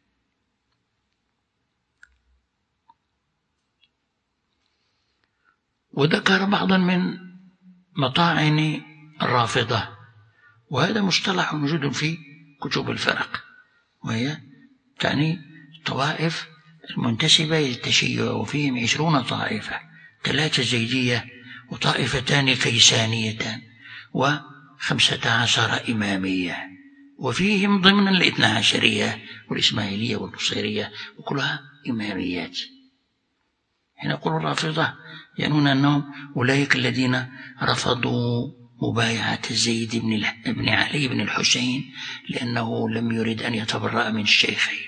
وذكر بعضا من مطاعن الرافضة، وهذا مصطلح موجود في كتب الفرق، وهي تعني الطوائف المنتسبة إلى التشيع، وفيهم 20 طائفة، 3 زيدية وطائفتان كيسانيتان و15 إمامية، وفيهم ضمن الاثنى عشرية والإسماعيلية والنصيرية، وكلها إماميات. حين نقول الرافضة يعنون أنهم أولئك الذين رفضوا مبايعة زيد بن علي بن الحسين لأنه لم يرد أن يتبرأ من الشيخين.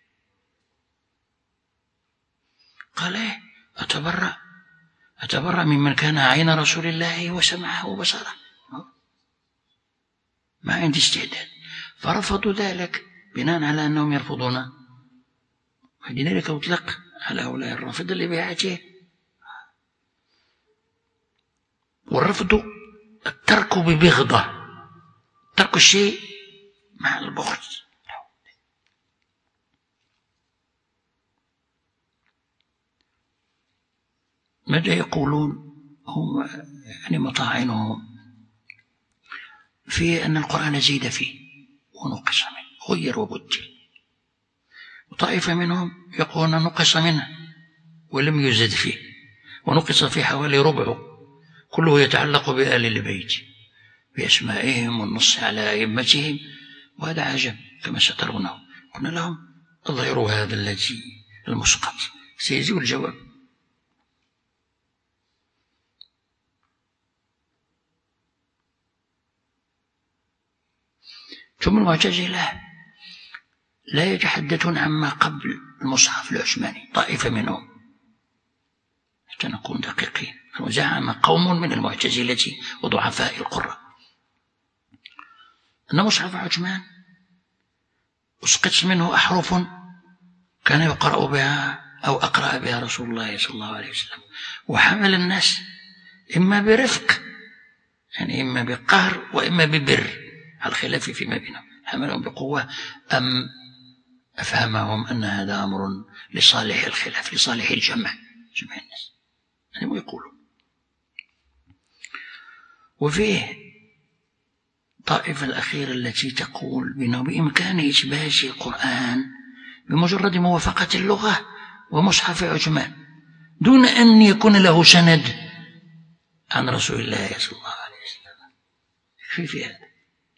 قال إيه؟ أتبرأ ممن كان عين رسول الله وسمعه وبصره، ما عندي استعداد. فرفضوا ذلك بناء على أنهم يرفضون، ولذلك أطلق على هؤلاء الرافضة لبيعته. والرفض الترك ببغضة، ترك الشيء مع البغض. ماذا يقولون هم؟ يعني مطاعنهم في أن القرآن زيد فيه ونقص منه، غير وبدل. وطائفة منهم يقولون نقص منه ولم يزد فيه، ونقص فيه حوالي ربعه، كله يتعلق بآل البيت بأسمائهم والنص على أئمتهم، وهذا عجب كما سترونه. قلنا لهم اظهروا هذا الذي المسقط، سيجيء الجواب. ثم المعتزلة لا يتحدثون عما قبل المصحف العثماني، طائفة منهم، حتى نكون دقيقين. وزعم قوم من المعتزلة وضعفاء القراء أن مصحف عثمان أسقط منه أحرف كان يقرأ بها أو أقرأ بها رسول الله صلى الله عليه وسلم، وحمل الناس إما برفق، يعني إما بقهر وإما ببر، على الخلاف فيما بينهم. حملهم بقوة أم أفهمهم أن هذا أمر لصالح الخلاف، لصالح جمع الناس، هذا ما يقولون. وفيه طائفة الأخيرة التي تقول بأنه بإمكان إثبات القرآن بمجرد موافقة اللغة ومصحف عثمان دون أن يكون له سند عن رسول الله صلى الله عليه وسلم، يكفي في هذا.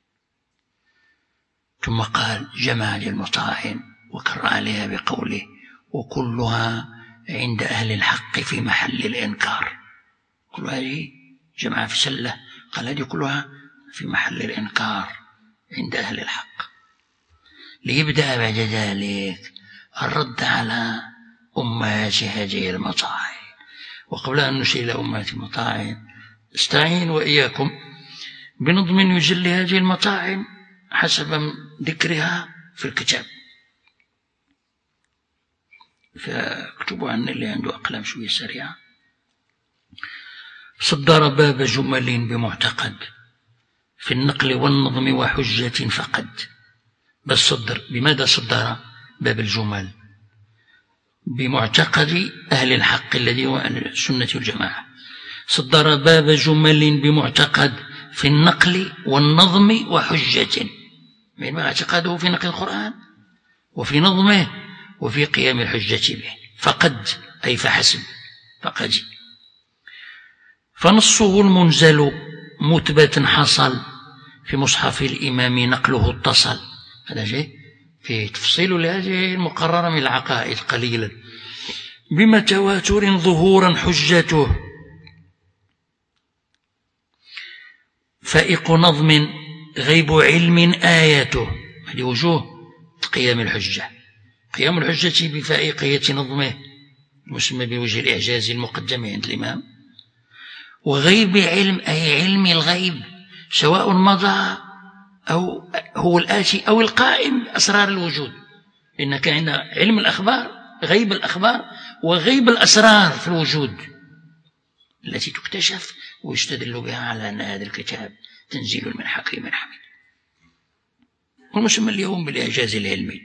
ثم قال جمع للمطاعن وكر عليها بقوله وكلها عند أهل الحق في محل الإنكار. كل هذه جمع في سلة، قال هذه كلها في محل الإنكار عند أهل الحق. ليبدأ بعد ذلك الرد على أمهات هذه المطاعن. وقبل أن نشيل أمهات المطاعن استعين وإياكم بنظم يجلي هذه المطاعن حسب ذكرها في الكتاب، فاكتبوا عن اللي عنده أقلام شوية سريعة. صدر باب جمل بمعتقد في النقل والنظم وحجة فقد. بس صدر، بماذا صدر باب الجمل؟ بمعتقد أهل الحق الذي هو أهل السنة والجماعة. صدر باب جمل بمعتقد في النقل والنظم وحجة، ما اعتقاده في نقل القرآن وفي نظمه وفي قيام الحجة به. فقد أي فحسب، فقد. فنصه المنزل مثبت حصل في مصحف الإمام نقله اتصل. هذا شيء في تفصيل لهذه المقررة من العقائد قليلا. بما تواتر ظهورا حجته فائق نظم غيب علم آيته. هذه وجوه قيام الحجة. قيام الحجة بفائقية نظمه مسمى بوجه الإعجاز المقدم عند الإمام. وغيب علم أي علم الغيب سواء مضى أو هو الآتي أو القائم بأسرار الوجود. إنك عند علم الأخبار غيب الأخبار وغيب الأسرار في الوجود التي تكتشف ويستدل بها على أن هذا الكتاب تنزيل من حكيم حميد، والمسمى اليوم بالإعجاز العلمي.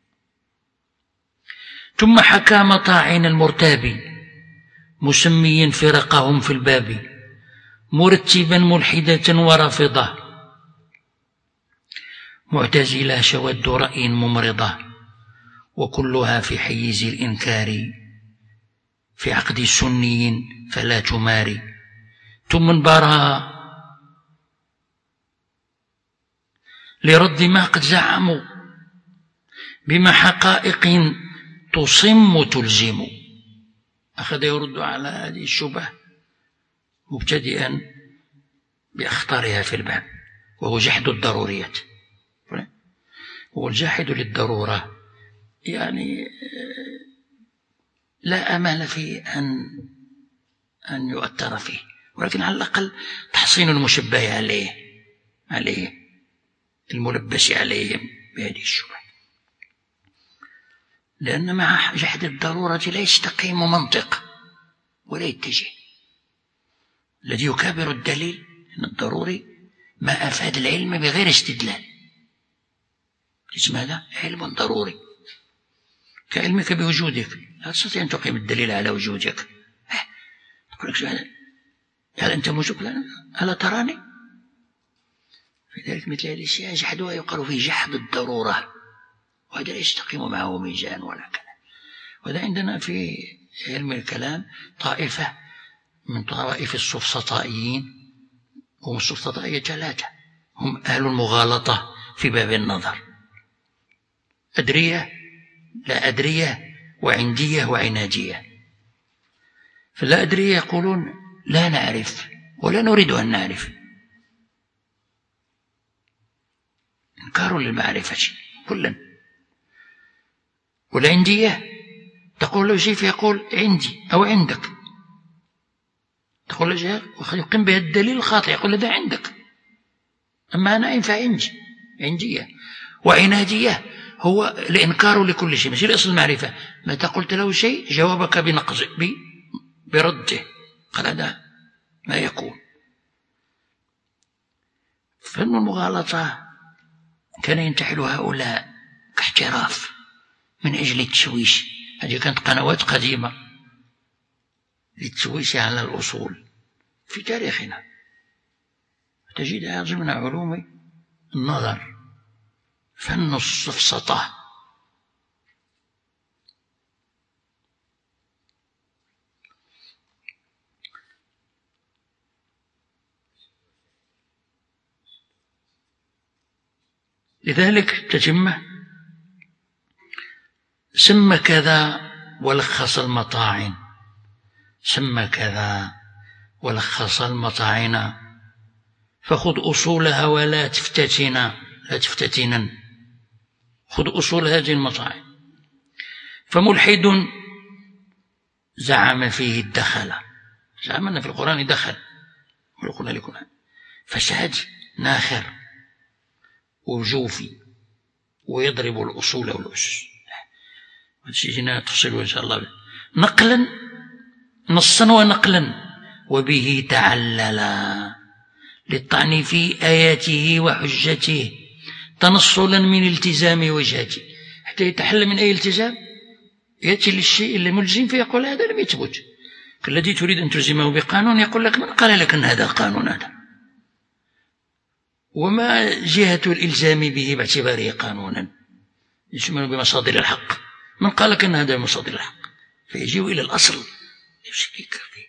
ثم حكى مطاعن المرتاب مسميا فرقهم في الباب مرتبا ملحدة ورافضة معتزلة شواد رأي ممرضة وكلها في حيز الإنكار في عقد سني فلا تماري. ثم انبرها لرد ما قد زعموا بما حقائق تصم تلزم. أخذ يرد على هذه الشبهة مبتدئا بأخطارها في الباب، وهو جحد الضروريات. هو الجاحد للضرورة يعني لا أمل في أن يؤثر فيه، ولكن على الأقل تحصين المشبه عليه الملبس عليهم بهذه الشبهة، لأن مع جحد الضرورة لا يستقيم منطق ولا يتجه. الذي يكابر الدليل أن الضروري ما أفاد العلم بغير استدلال، اسم هذا علم ضروري كعلمك بوجودك، لا تستطيع أن تقيم الدليل على وجودك. تقول لك هل أنت موجود؟ لا. ألا تراني؟ لذلك مثل هذه الأشياء جحدها يقال فيه جحد الضرورة، وهذا لا يستقيم معه ميزان ولا كلام. وهذا عندنا في علم الكلام طائفة من طوائف السفسطائيين، هم السفسطائية 3، هم أهل المغالطة في باب النظر، أدرية لا أدرية وعندية وعنادية. فلا أدرية يقولون لا نعرف ولا نريد أن نعرف، إنكار للمعرفة كلا. والعندية تقول له شيء فيقول عندي أو عندك، تقول له شيء ويقيم بها الدليل الخاطئ يقول هذا عندك، أما أنا ينفع عندية. وعنادية هو الإنكار لكل شيء، ماشي لأصل المعرفة. متى قلت له شيء جوابك بنقص برده، قال هذا ما يكون. فإن المغالطة كان ينتحل هؤلاء كاحتراف من أجل التشويش. هذه كانت قنوات قديمة للتشويش على الأصول في تاريخنا، تجدها ضمن علوم النظر، فن السفسطة. لذلك تتمه سمى كذا ولخص المطاعن، سمى كذا ولخص المطاعن فخذ أصولها ولا تفتتنا، خذ أصول هذه المطاعن. فملحد زعم فيه الدخل، زعم أن في القرآن دخل ويقول لكم فساد ناخر وجوفي ويضرب الأصول والأسس. وتجينا تفصيل إن شاء الله نقلا نصا ونقلا، وبه تعللا للطعن في آياته وحجته تنصلا من التزام وجهته، حتى يتحل من أي التزام يأتي للشيء اللي ملزم فيه يقول هذا لم يثبت. الذي تريد أن تلزمه بقانون يقول لك من قال لك أن هذا قانون، هذا وما جهة الإلزام به باعتباره قانونا يشمل بمصادر الحق، من قال لك أن هذا مصادر الحق، فيجيء إلى الأصل يشكك فيه.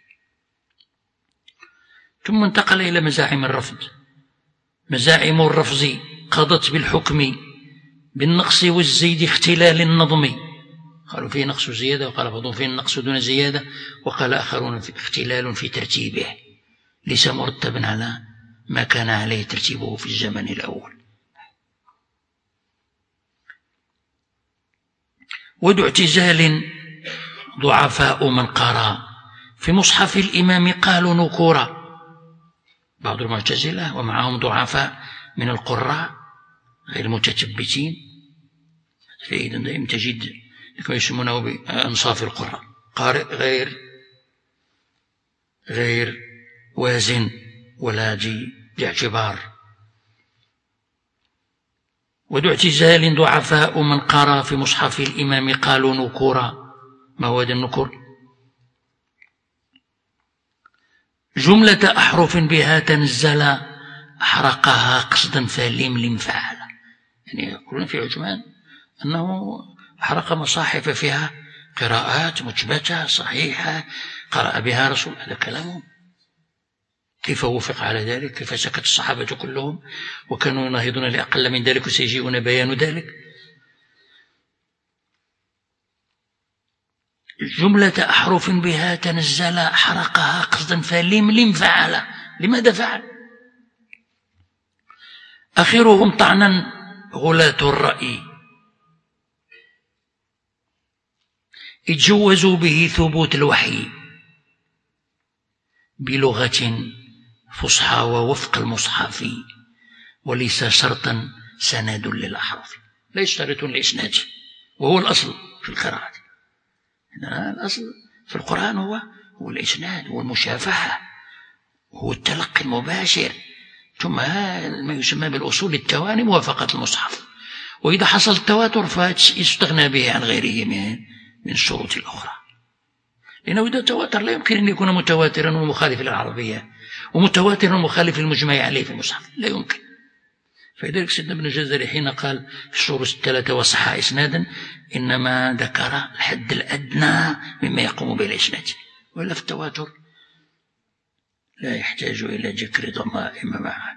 ثم انتقل إلى مزاعم الرفض. مزاعم الرفض قضت بالحكم بالنقص والزيد اختلال النظم، قالوا فيه نقص وزيادة، وقال بعضهم فيه النقص دون زيادة، وقال آخرون في اختلال في ترتيبه ليس مرتبا على ما كان عليه ترتيبه في الزمن الأول. وذو اعتزال ضعفاء من قرأ في مصحف الإمام قالوا نكورا، بعض المعتزلة ومعهم ضعفاء من القراء غير المتثبتين، فإذا دائما تجد كما يسمونه بأنصاف القراء، قارئ غير وازن ولا ذي اعتبار. وذو اعتزال ضعفاء من قرأ في مصحف الإمام قالوا نكورا. ما هو هذا النكور؟ جملة أحرف بها تنزل أحرقها قصدا فلم فعل. يعني يقولون في عثمان أنه أحرق مصاحف فيها قراءات مثبتة صحيحة قرأ بها رسول. هذا كلامه. كيف وفق على ذلك؟ كيف سكت الصحابة كلهم وكانوا يناهضون لأقل من ذلك وسيجيئون بيان ذلك؟ جملة أحرف بها تنزل حرقها قصدا فلم فعل. لماذا فعل؟ آخرهم طعنا غلاة الرأي اتجوزوا به ثبوت الوحي بلغة فصحى ووفق المصحف وليس شرطا سند للأحرف. لا يشترط الإسناد وهو الأصل في القراءة. الأصل في القرآن هو الإسناد والمشافهة هو التلقي المباشر، ثم ما يسمى بالأصول التواني موافقة المصحف. وإذا حصل التواتر فيستغنى به عن غيره من الشروط الأخرى، لأنه إذا تواتر لا يمكن أن يكون متواترا ومخالف للعربية ومتواترا ومخالف للمجمع عليه في المصحف، لا يمكن. فلذلك سيدنا ابن الجزري حين قال في الشروط الثلاثة وصح إسنادا إنما ذكر الحد الأدنى مما يقوم به الإسناد، ولا في التواتر لا يحتاج إلى ذكر ضمائم معه.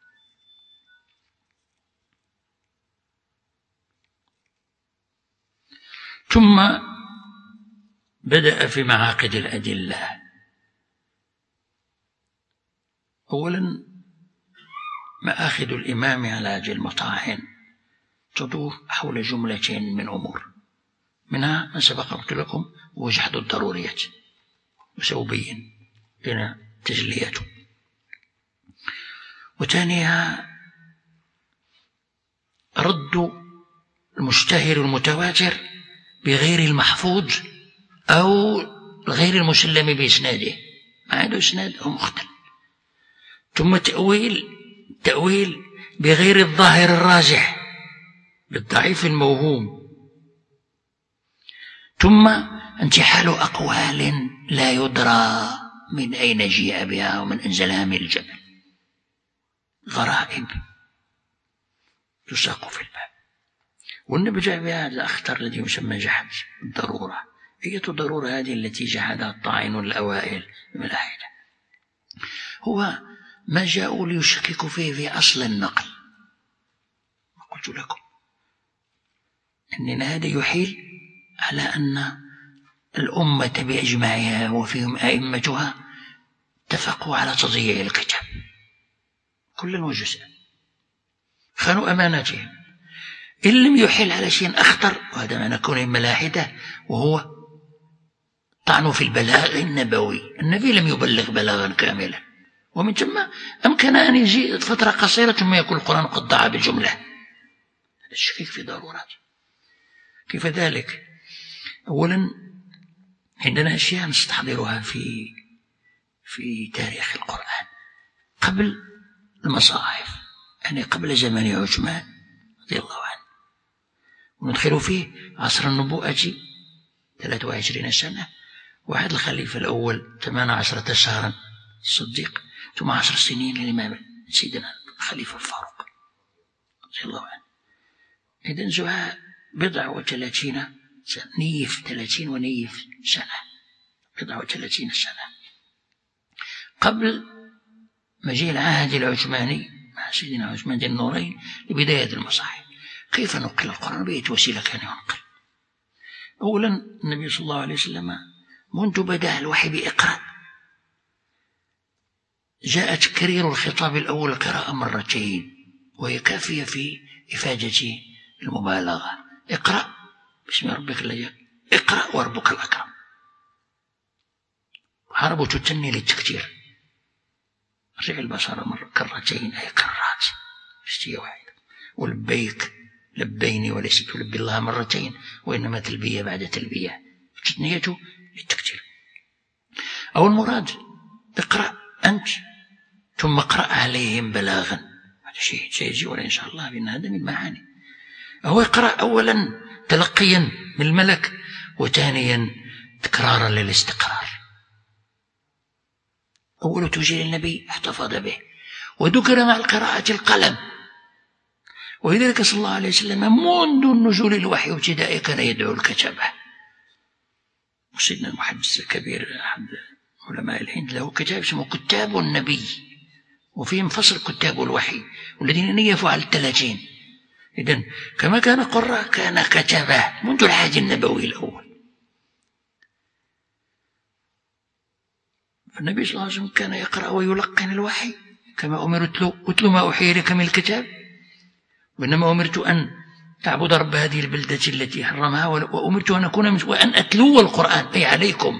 ثم بدأ في معاقد الأدلة. أولا مآخذ الإمام على هذه المطاعن تدور حول جملة من أمور، منها ما سبق قلت لكم هو جحد الضروريات وسأبين لنا تجلياته، وثانيها رد المشتهر المتواتر بغير المحفوظ أو غير المسلم بإسناده، ما عنده إسناد أو مختل. ثم تأويل بغير الظاهر الراجح بالضعيف الموهوم. ثم انتحال أقوال لا يدرى من أين جيء بها ومن أنزلها من الجبل، غرائب تساق في الباب. والنبي جاء بهذا الأخطر الذي يسمى جحد الضرورة. أية ضرورة هذه التي جحدها الطاعنون الأوائل الملاحدة؟ هو ما جاءوا ليشككوا فيه في أصل النقل. قلت لكم أن هذا يحيل على أن الأمة بإجماعها وفيهم أئمتها اتفقوا على تضييع الكتاب كلا وجزءا، خانوا أماناتهم. إن لم يحل على شيء أخطر، وهذا معنى كونهم ملاحدة، وهو طعنوا في البلاغ النبوي. النبي لم يبلغ بلاغا كاملا، ومن ثم أمكن أن يجي فترة قصيرة ثم يكون القرآن قد ضاع بالجملة. الشكيك في ضرورات. كيف ذلك؟ أولا عندنا أشياء نستحضرها في تاريخ القرآن قبل المصاحف، يعني قبل زمن عثمان رضي الله عنه، وندخل فيه عصر النبوءة 23 سنة، واحد الخليفة الأول 18 شهرا الصديق، ثم 10 سنين للإمام سيدنا الخليفة الفاروق رضي الله عنه. إذن زها 30 سنة، نيف 30 ونيف سنة، 30 سنة قبل مجيء العهد العثماني مع سيدنا عثمان ذي النورين لبداية المصاحف. كيف نقل القرآن؟ بأية وسيلة كان ينقل؟ أولا النبي صلى الله عليه وسلم منذ بدأ الوحي بإقرأ جاء تكرير الخطاب الأول القراءة مرتين، وهي كافية في إفادة المبالغة. اقرأ باسم ربك الذي، اقرأ وربك الأكرم. حرب تتني للتكتير، رجع البصر كرتين أي كرات اشتية واحدة. ولبيك لبيني وليس تلبي الله مرتين، وإنما تلبية بعد تلبية، تتنيته للتكتير. أو المراد اقرأ أنت، ثم اقرأ عليهم بلاغا. هذا شيء سيجي ولا إن شاء الله بأن هذا من المعاني. هو يقرأ أولا تلقيا من الملك، وثانيا تكرارا للاستقرار. أول توجيه للنبي احتفظ به، وذكر مع القراءة القلم. ولذلك صلى الله عليه وسلم منذ نزول الوحي وابتدائه كان يدعو الكتبة. وسيدنا المحدث الكبير أحد علماء الهند له كتاب اسمه كتاب النبي، وفيهم فصل كتاب الوحي والذين نيفوا على 30. إذن كما كان قراء كان كتبة منذ العهد النبوي الأول. فالنبي صلى الله عليه وسلم كان يقرأ ويلقن الوحي كما أمرت له: اتل ما أوحي لك من الكتاب، وإنما أمرت أن تعبد رب هذه البلدة التي حرمها، وأمرت أن أكون وأن أتلو القرآن، أي عليكم.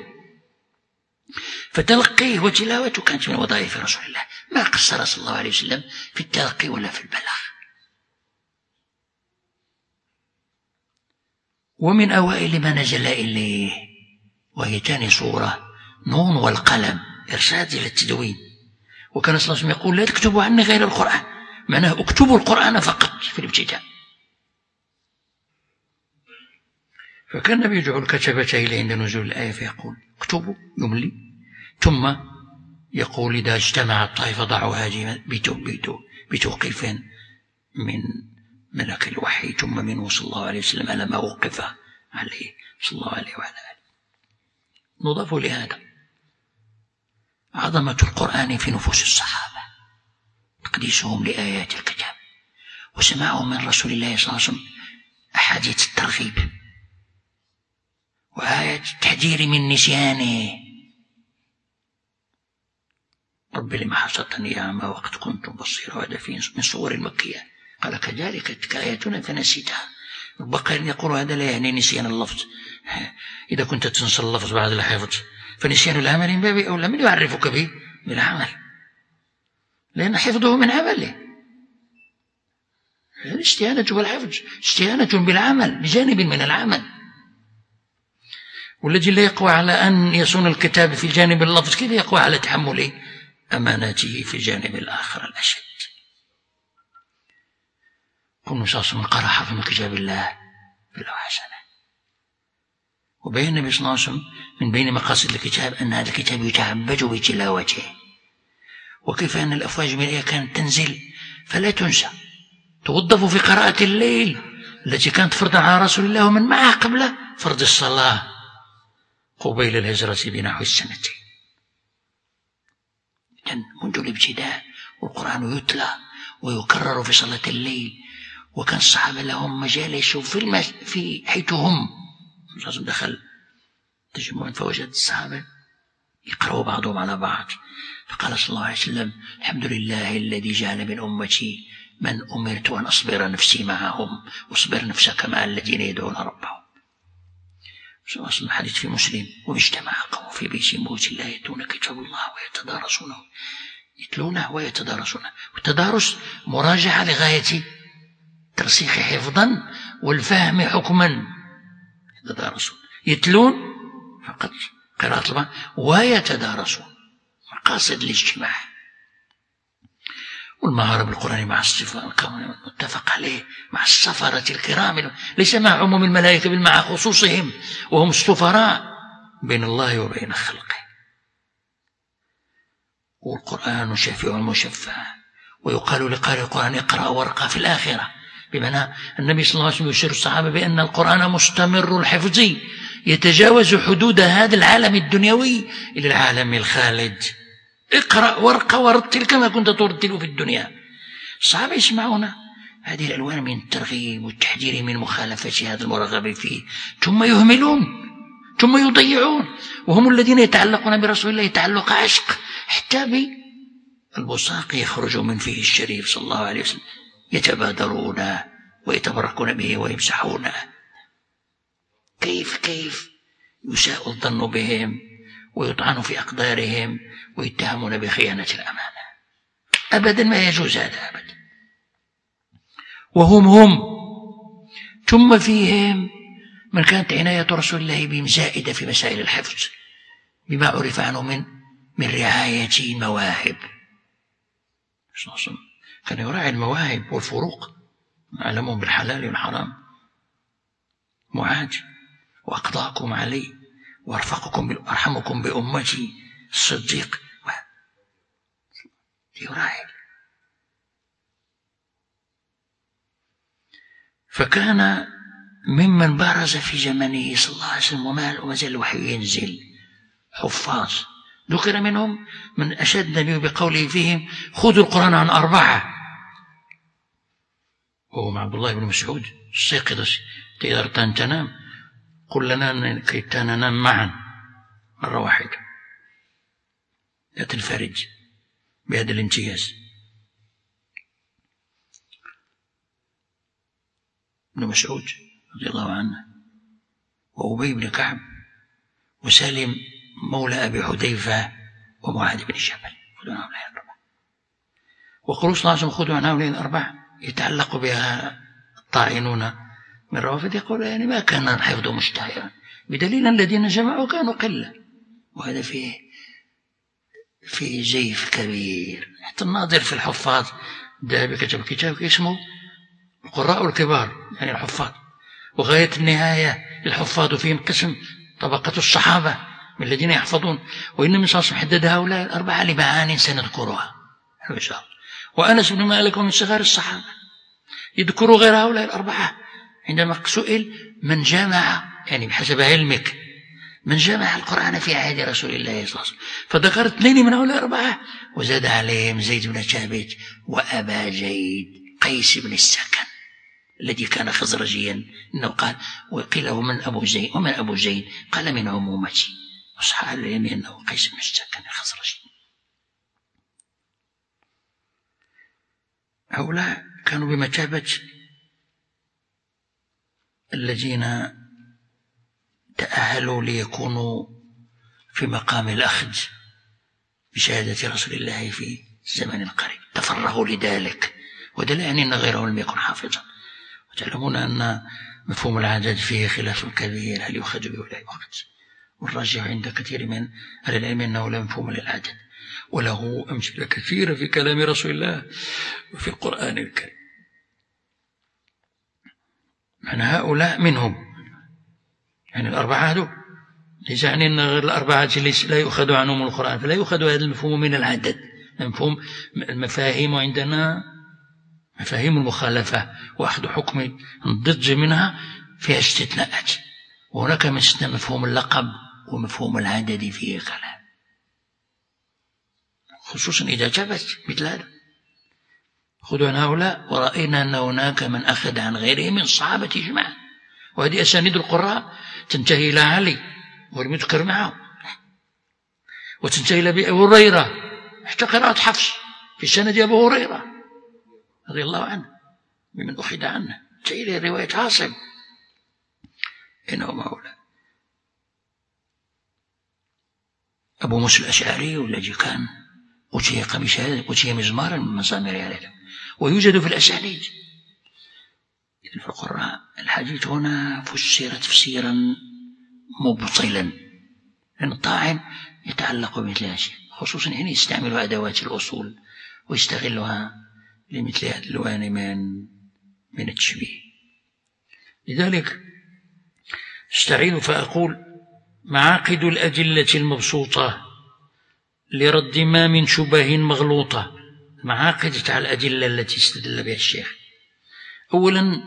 فتلقيه وتلاوته كانت من وظائف رسول الله، ما قصر صلى الله عليه وسلم في التلقي ولا في البلاغ. ومن أوائل ما نزل إليه وهي ثاني سورة نون والقلم، إرشاد إلى التدوين. وكان صلى الله عليه وسلم يقول: لا تكتبوا عني غير القرآن، معناه اكتبوا القرآن فقط في الابتداء. فكان النبي يدعو الكتبة إليه عند نزول الآية فيقول: اكتبوا، يملي، ثم يقول: إذا اجتمع الطائفة ضعوا هذه بتوقيف من ملك الوحي ثم منه صلى الله عليه وسلم على ما وقف عليه صلى الله عليه وعلى آله. نضاف لهذا عظمة القرآن في نفوس الصحابة، تقديسهم لآيات الكتاب، وسماعهم من رسول الله صلى الله عليه وسلم أحاديث الترغيب وآيات التحذير من نسيانه. رب لما حشرتني أعمى وقد كنت بصيرا، وهذا من صور المكية. قال: كذلك تلك آياتنا فنسيتها. البقر يقول: هذا لا يعني نسيان اللفظ، إذا كنت تنسى اللفظ بعد الحفظ فنسيان العمل من باب أولى. من يعرفك به بالعمل؟ لأن حفظه من عمله. الاستهانة والحفظ استهانة بالعمل بجانب من العمل. والذي لا يقوى على أن يصون الكتاب في جانب اللفظ كيف يقوى على تحمل أماناته في الجانب الآخر الأشد؟ كل شخص من قرأ حرف من كتاب الله فله حسنة. وبين النبي صلى الله عليه وسلم من بين مقاصد الكتاب أن هذا الكتاب يتعبد بتلاوته، وكيف أن الأفواج من الآية كانت تنزل فلا تنسى، توظف في قراءة الليل التي كانت فرضا على رسول الله ومن معه قبل فرض الصلاة قبيل الهجرة بنحو السنتين. منذ الابتداء والقرآن يتلى ويكرر في صلاة الليل، وكان الصحابة لهم مجالس في حيث هم. دخل تجمع فوجد الصحابة يقرأوا بعضهم على بعض، فقال صلى الله عليه وسلم: الحمد لله الذي جعل من أمتي من أمرت أن أصبر نفسي معهم واصبر نفسك مع الذين يدعون ربهم. صلى الله عليه وسلم حديث في مسلم: واجتمع قوم في بيت موت الله يتلون كتاب الله ويتدارسونه، يتلونه ويتدارسونه. والتدارس مراجعة لغاية ترسيخ حفظا والفهم حكما. يتدارسون، يتلون فقط قراءة الماء، ويتدارسون مقاصد الاجتماع. والمهارة بالقرآن مع الصفة متفق عليه مع السفرة الكرام، ليس مع عموم الملائكة بل مع خصوصهم، وهم السفراء بين الله وبين خلقه. والقرآن شفيع المشفع، ويقال لقارئ القرآن: اقرأ وارقى في الآخرة، بمعنى النبي صلى الله عليه وسلم يشير الصحابة بأن القرآن مستمر الحفظ يتجاوز حدود هذا العالم الدنيوي إلى العالم الخالد. اقرأ وارقى ورتل كما كنت ترتل في الدنيا. الصحابة يسمعون هذه الألوان من الترغيب والتحذير من مخالفة هذا المرغب فيه، ثم يهملون ثم يضيعون، وهم الذين يتعلقون برسول الله تعلق عشق، حتى بالبصاق يخرج من فيه الشريف صلى الله عليه وسلم، يتبادرون ويتبركون به ويمسحونه. كيف يساء الظن بهم ويطعن في أقدارهم ويتهمون بخيانة الأمانة؟ أبدا ما يجوز هذا أبدا. وهم ثم فيهم من كانت عناية رسول الله بهم زائدة في مسائل الحفظ بما عرف عنه من رعاية المواهب. كان يراعي المواهب والفروق، أعلمهم بالحلال والحرام. معاذ: وأقضاكم علي وأرحمكم بأمتي الصديق. يراعي. فكان ممن برز في زمنه صلى الله عليه وسلم وما زال الوحي ينزل حفاظ. ذكر منهم من أشد النبي بقوله فيهم: خذوا القرآن عن 4. وهو مع عبد الله بن مسعود: استيقظ إذا أردت أن تنام قل لنا كي ننام معا مرة واحدة، لا تنفرج بهذا الامتياز. ابن مسعود رضي الله عنه، وأبي بن كعب، وسالم مولى أبي حذيفة، ومعاذ بن جبل. خذوا عن هؤلاء 4. وقالوا صلى الله عليه وسلم: خذوا عن هؤلاء 4 يتعلق بها الطاعنون من روافد. يقول يعني ما كان الحفظ مشتهرا، بدليل الذين جمعوا كانوا قلة، وهذا فيه زيف كبير. حتى الناظر في الحفاظ الذهبي كتب كتاب اسمه القراء الكبار، يعني الحفاظ، وغاية النهاية للحفاظ فيهم قسم طبقة الصحابة من الذين يحفظون، وإن من صلى الله عليه وسلم حدد هؤلاء 4 لمعان سنذكرها إن شاء الله. وأنس بن مالك من صغار الصحابة يذكروا غير هؤلاء 4 عندما سئل: من جمع، يعني بحسب علمك، من جمع القرآن في عهد رسول الله صلى الله عليه وسلم؟ فذكر 2 من هؤلاء 4، وزاد عليهم زيد بن ثابت وأبا جيد قيس بن السكن الذي كان خزرجيا، إنه قال، وقيل له: من أبو زيد؟ ومن أبو زيد؟ قال: من عمومتي. وصح العلم أنه قيس بن السكن الخزرجي. هؤلاء كانوا بمثابة الذين تأهلوا ليكونوا في مقام الأخذ بشهادة رسول الله في الزمن القريب، تفرغوا لذلك. وده لا يعني أن غيرهم لم يكن حافظا. وتعلمون أن مفهوم العدد فيه خلاف كبير، هل يؤخذ به ولا يؤخذ؟ والراجح عند كثير من أهل العلم أنه لا مفهوم للعدد، وله أمثلة كثيرة في كلام رسول الله وفي القرآن الكريم. يعني هؤلاء منهم، يعني 4 هذو ليس يعني أن غير 4 لا يؤخذ عنهم القرآن، فلا يؤخذ هذا المفهوم من العدد. المفهوم المفاهيم عندنا مفاهيم المخالفة، وأخذ حكم الضد منها فيها استثناءات، وهناك من استثناء مفهوم اللقب ومفهوم العدد فيه كلام، خصوصا إذا جبت مثل هذا. خذوا عن هؤلاء، ورأينا أن هناك من أخذ عن غيره من الصحابة إجماعا، وهذه أسانيد القراء تنتهي إلى علي والمذكر معه، وتنتهي إلى أبي هريرة، حتى قراءة حفص في سند أبو هريرة رضي الله عنه ممن أخذ عنه، تنتهي إلى رواية عاصم. إنهم هؤلاء. أبو موسى الأشعري والذي كان أتي قميصا، أتي مزمارا من مزامير عليه، ويوجد في الأسانيد. إذن في القراء الحديث هنا فسر تفسيرا مبطلا، لأن الطاعن يتعلق بمثل هذا الشيء، خصوصا حين يستعمل أدوات الأصول ويستغلها لمثل هذا الألوان من التشبيه. لذلك استعين فأقول: معاقد الأدلة المبسوطة لرد ما من شبه مغلوطة. معاقد تاع الأدلة التي استدل بها الشيخ: أولا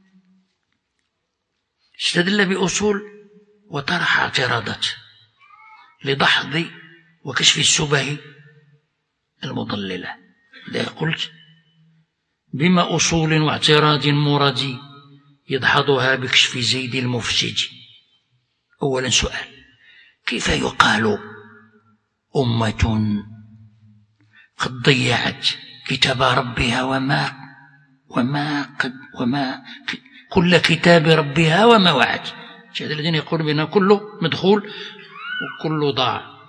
استدل بأصول وطرح اعتراضات لدحض وكشف الشبه المضللة. إذا قلت: بما أصول واعتراض مراد يدحضها بكشف زيد المفسد. أولا سؤال: كيف يقال أمة قد ضيعت كتاب ربها وما كل كتاب ربها وما وعد؟ هذا الذين يقول بنا كله مدخول وكله ضاع.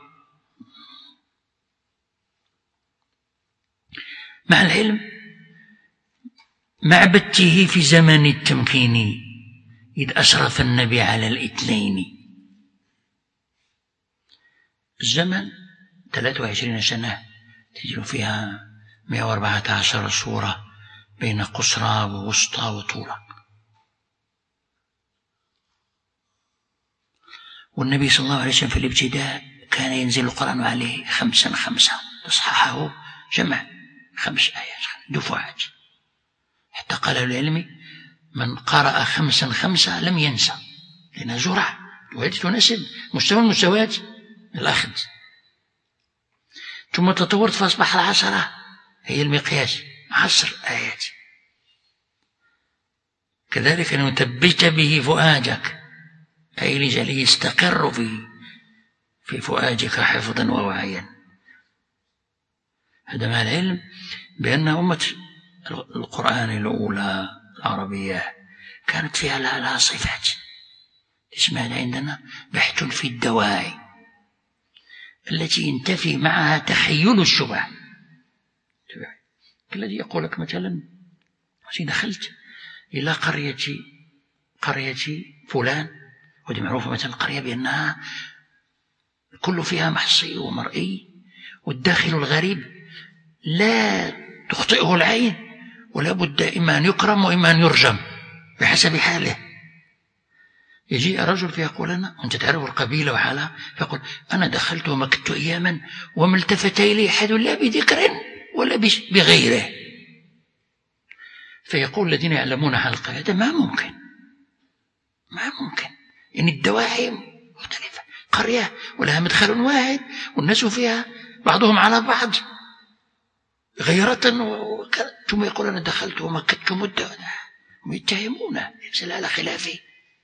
مع العلم مع بته في زمن التمكين، إذ أشرف النبي على 2. الزمن 23 سنة تجد فيها 114 سورة بين قصرى ووسطى وطولى. والنبي صلى الله عليه وسلم في الابتداء كان ينزل القرآن عليه 5 5، تصححه جمع 5 آيات دفعات، حتى قال العلم من قرأ 5 5 لم ينسى، لأنها جرعة وهذه تناسب مستوى المستويات الأخذ. ثم تطورت فأصبح 10 هي المقياس، 10 آيات. كذلك أن يثبت به فؤادك، أي لجل يستقر في فؤادك حفظا ووعيا. هذا مع العلم بأن أمة القرآن الأولى العربية كانت فيها لها صفات اسمها عندنا بحث في الدواعي التي ينتفي معها تخيل الشبه. الذي يقول لك مثلا دخلت إلى قرية فلان، ودي معروفة مثلا القرية بأنها كل فيها محصي ومرئي، والداخل الغريب لا تخطئه العين، ولا بد إما أن يكرم وإما أن يرجم بحسب حاله. يجي رجل فيقول أنا، وأنت تعرف القبيلة وحالها، فيقول أنا دخلت ومكثت أياما وما التفت إلي أحد لا بذكر ولا بغيره. فيقول الذين يعلمون حلقة هذا ما ممكن إن الدواعي مختلفة، قرية ولها مدخل واحد والناس فيها بعضهم على بعض غيرة ثم يقول أنا دخلت ومكثت مدة، ويتهمون يمثل على خلافه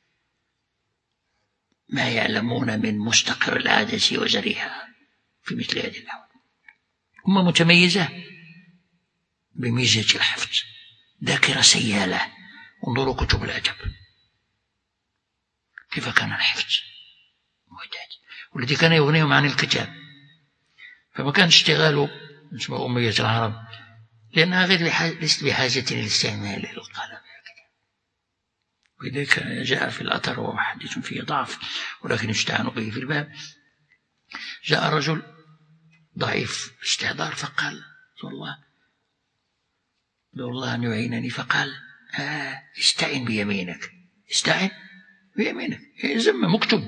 ما يعلمون من مستقر العادة وزريها في مثل هذه الأحوال. أمة متميزة بميزة الحفظ، ذاكرة سيالة. انظروا كتب الأدب كيف كان الحفظ معتاد، والذي كان يغنيهم عن الكتاب، فما كان اشتغاله اسمه أمية العرب لأنها غير ليست بحاجة للاستعمال القلم. ولذلك جاء في الأثر وهو حديث فيه ضعف ولكن يستعان به في الباب، جاء رجل ضعيف استحضار فقال الله أن يعينني، فقال استعن بيمينك، استعن بيمينك، زم مكتوب.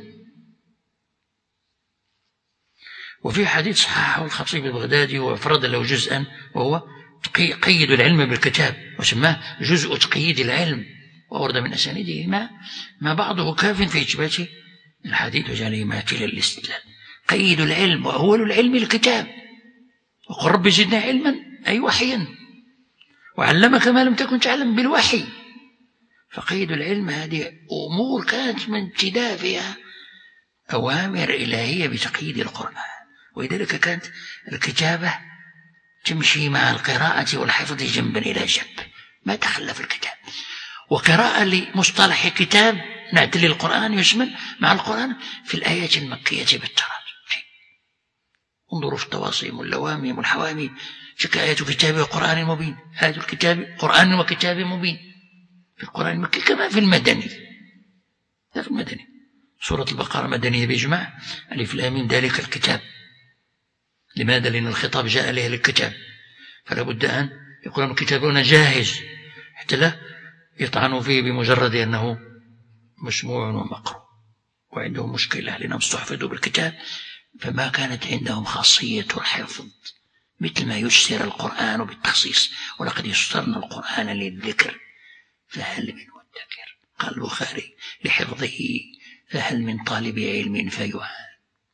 وفي حديث صححه الخطيب البغدادي وافرد له جزءا، وهو قيد العلم بالكتاب، وسماه جزء تقييد العلم، وورد من أسانيده ما بعضه كاف في إثبات الحديث وجعله ماثلا للاستدلال. قيد العلم وأول العلم الكتاب، وقل رب زدنا علما أي وحيا، وعلمك ما لم تكن تعلم بالوحي. فقيد العلم هذه أمور كانت من ابتداء فيها أوامر إلهية بتقييد القرآن، ولذلك كانت الكتابة تمشي مع القراءة والحفظ جنبا إلى جنب، ما تخلف الكتاب. وقراءة لمصطلح كتاب نعتل القرآن يشمل مع القرآن في الآيات المكية بالتراجم. انظروا في التواصيم واللواميم والحوامي، شك آيات كتاب وقرآن مبين، آيات الكتاب قرآن وكتاب مبين في القرآن المكي كما في المدني. لا في المدني سورة البقرة مدنية بإجماع، ألف لام ميم ذلك الكتاب. لماذا؟ لأن الخطاب جاء له للكتاب، فلا بد أن يكون الكتاب هنا جاهز حتى لا يطعنوا فيه بمجرد أنه مسموع ومقروء. وعندهم مشكلة لأنهم استحفظوا بالكتاب، فما كانت عندهم خاصية الحفظ مثل ما يسر القرآن بالتخصيص. ولقد يسرنا القرآن للذكر فهل من مدكر، قال البخاري لحفظه فهل من طالب علم فيعان.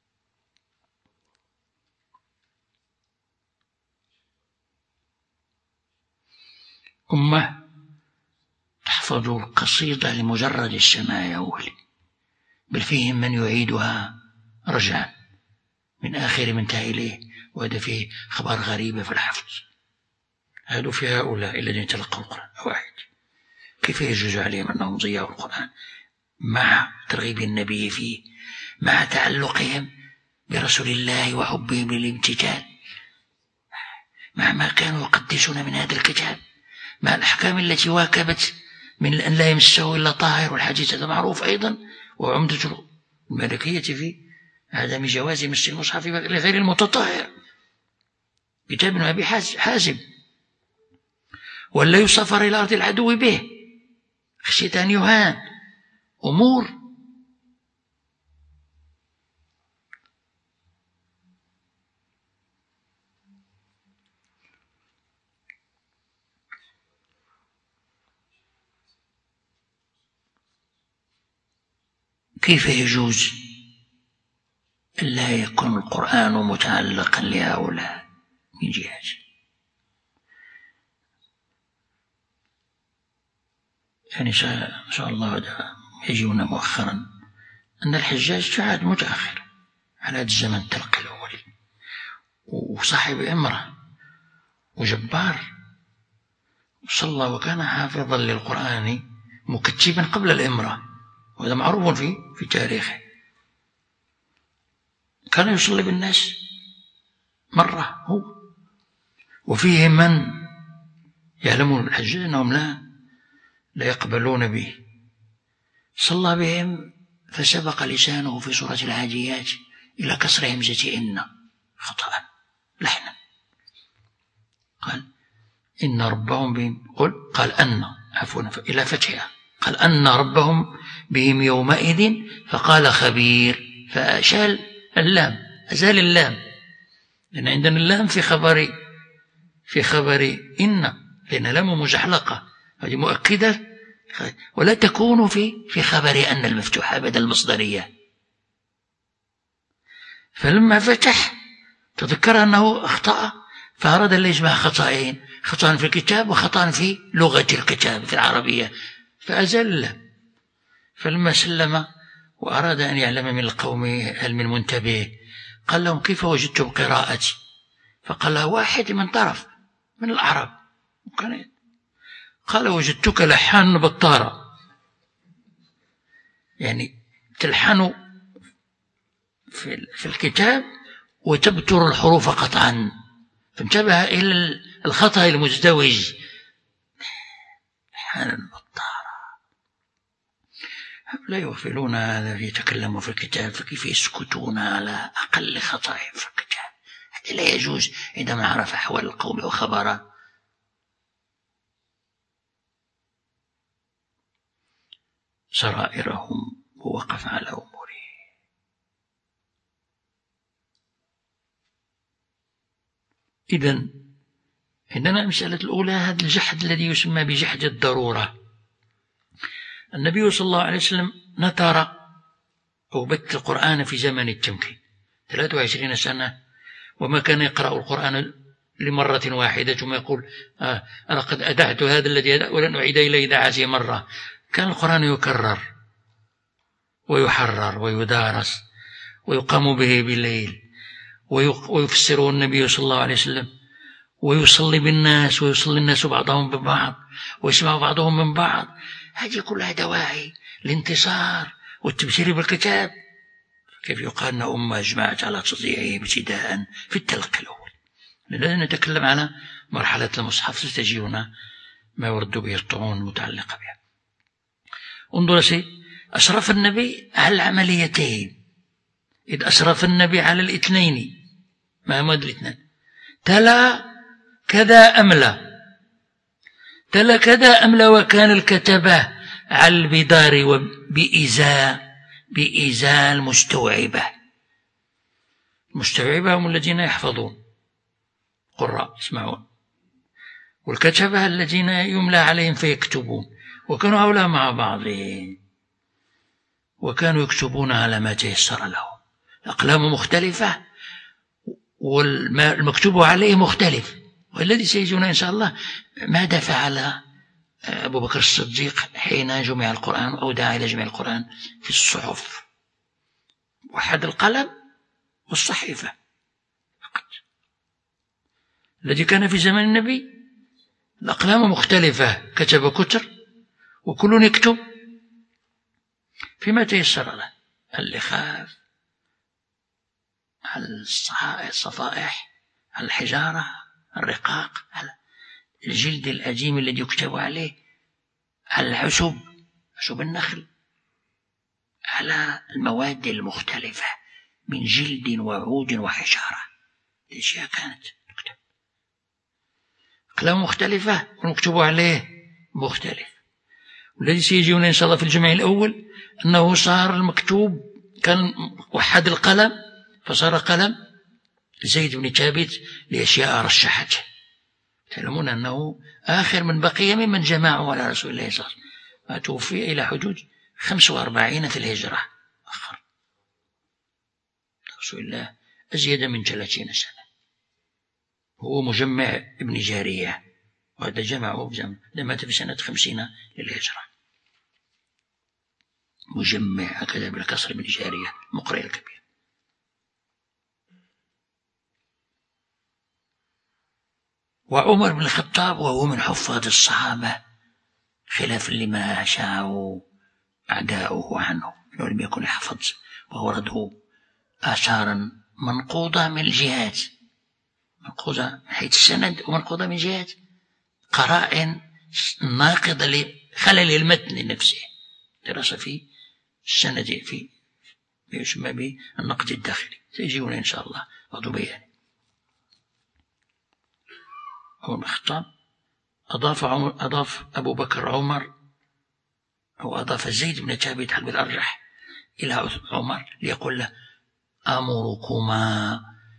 أمة تحفظ القصيدة لمجرد السماع أولي، بل فيهم من يعيدها رجعا من آخر منتهى إليه، وهذا فيه خبر غريبة في الحفظ. هذا في هؤلاء الذين تلقوا القرآن واحد كيف يجوز عليهم أنهم ضيعوا القرآن مع ترغيب النبي فيه، مع تعلقهم برسول الله وحبهم للامتثال، مع ما كانوا يقدسون من هذا الكتاب، مع الأحكام التي واكبت من أن لا يمسه إلا طاهر، والحديث هذا معروف أيضا وعمدة المالكية في عدم جواز مس المصحف لغير المتطهر، كتاب ابن أبي حازم، ولا يسافر إلى أرض العدو به خشية أن يهان، أمور. كيف يجوز ألا يكون القرآن متعلقا لهؤلاء من جهة؟ يعني إن شاء الله يجينا مؤخرا أن الحجاج جاء متأخر على هذا الزمن التلقي الأول، وصاحب إمرة وجبار، وصلى وكان حافظا للقرآن مكتبا قبل الإمرة، وهذا معروف في تاريخه. كان يصلي بالناس مرة هو، وفيه من يعلمون الحجاج أنهم لا يقبلون به، صلى بهم فسبق لسانه في سورة العاديات إلى كسر همزة إن خطأ لحنا، قال إن ربهم بهم، قال أن عفوا إلى فتحها، قال أن ربهم بهم يومئذ، فقال خبير، فأشال اللام، أزال اللام، لأن عندنا اللام في خبر إن، لأن لام مزحلقة هذه مؤكدة، ولا تكون في خبر أن المفتوحة بدل المصدرية. فلما فتح تذكر أنه أخطأ، فأراد أن يجمع خطأين، خطأ في الكتاب وخطأ في لغة الكتاب في العربية، فأزل. فلما سلم وأراد أن يعلم من القوم هل من منتبه، قال لهم كيف وجدتم قراءتي؟ فقال له واحد من طرف من العرب، قال وجدتك لحان بطارة، يعني تلحن في الكتاب وتبتر الحروف قطعا، فانتبه إلى الخطأ المزدوج، لحان البطارة. لا يغفلون هذا يتكلموا في الكتاب، فكيف يسكتون على أقل خطأ في الكتاب؟ هذا لا يجوز عندما عرف أحوال القوم وخبره. سرائرهم ووقف على أموره. إذن عندنا المسألة الأولى هذا الجحد الذي يسمى بجحد الضرورة. النبي صلى الله عليه وسلم نثر أو بث القرآن في زمن التمكين 23 سنة، وما كان يقرأ القرآن لمرة واحدة ثم يقول أنا قد أدعت هذا الذي ولن أعيد إليه دعاتي مرة. كان القرآن يكرر ويحرر ويدارس ويقام به بالليل، ويفسره النبي صلى الله عليه وسلم، ويصلي بالناس، ويصلي الناس بعضهم ببعض، ويسمع بعضهم من بعض. هذه كلها دواعي الانتصار والتبشير بالكتاب. كيف يقال أن أمة أجمعت على تضييعه ابتداء في التلقي الأول؟ لأننا نتكلم على مرحلة المصحف، ستجينا ما يرد به الطعون المتعلقة بها. انظر سيد، أشرف النبي على العمليتين، إذ أشرف النبي على الاثنين. ما مد الاثنين؟ تلا كذا أملا، تلا كذا أملا، وكان الكتبة على البدار بإزاء المستوعبة. المستوعبة هم الذين يحفظون، قراء يسمعون، والكتبة الذين يملى عليهم فيكتبون. وكانوا هؤلاء مع بعضهم، وكانوا يكتبون على ما تيسر لهم، الأقلام مختلفة والمكتوب عليه مختلف. والذي سيجينا إن شاء الله ماذا فعل أبو بكر الصديق حين جمع القرآن أو دعا إلى جمع القرآن في الصحف، وحد القلم والصحيفة فقط. الذي كان في زمن النبي الأقلام مختلفة، كتب كتر وكل يكتب فيما تيسر له، اللخاف، الصفائح، الحجارة، الرقاق، الجلد الأجيم الذي يكتب عليه، على العشب، عشب النخل، على المواد المختلفة. من جلد وعود وحجارة. الأشياء كانت تكتب أقلام مختلفة ونكتب عليه مختلف. والذي سيجينا إن شاء الله في الجمع الأول أنه صار المكتوب كان وحد القلم فصار قلم زيد بن ثابت لأشياء رشحته. تعلمون أنه آخر من بقي ممن جمعوا على رسول الله صلى الله عليه وسلم، توفي إلى حدود 45 في الهجرة أخر رسول الله أزيد من 30 سنة. هو مجمع ابن جارية، وهذا جمعه مات في سنة 50 للهجرة. مجمع هكذا بالكسر ابن جارية مقرئ الكبير. وعمر بن الخطاب وهو من حفاظ الصحابة خلافا لما شاعوا أعداؤه عنه، إنه لم يكن يحفظ، وورده آثارا منقوضة من الجهات، منقوضة من حيث السند ومنقوضة من جهات قرائن ناقضة لخلل المتن نفسه. دراسة في السند في يسمى بالنقد الداخلي، سيجينا إن شاء الله بعض بيان. عمر بن الخطاب أضاف أبو بكر عمر، أو أضاف زيد بن ثابت حسب الأرجح إلى عمر ليقول له: أمركما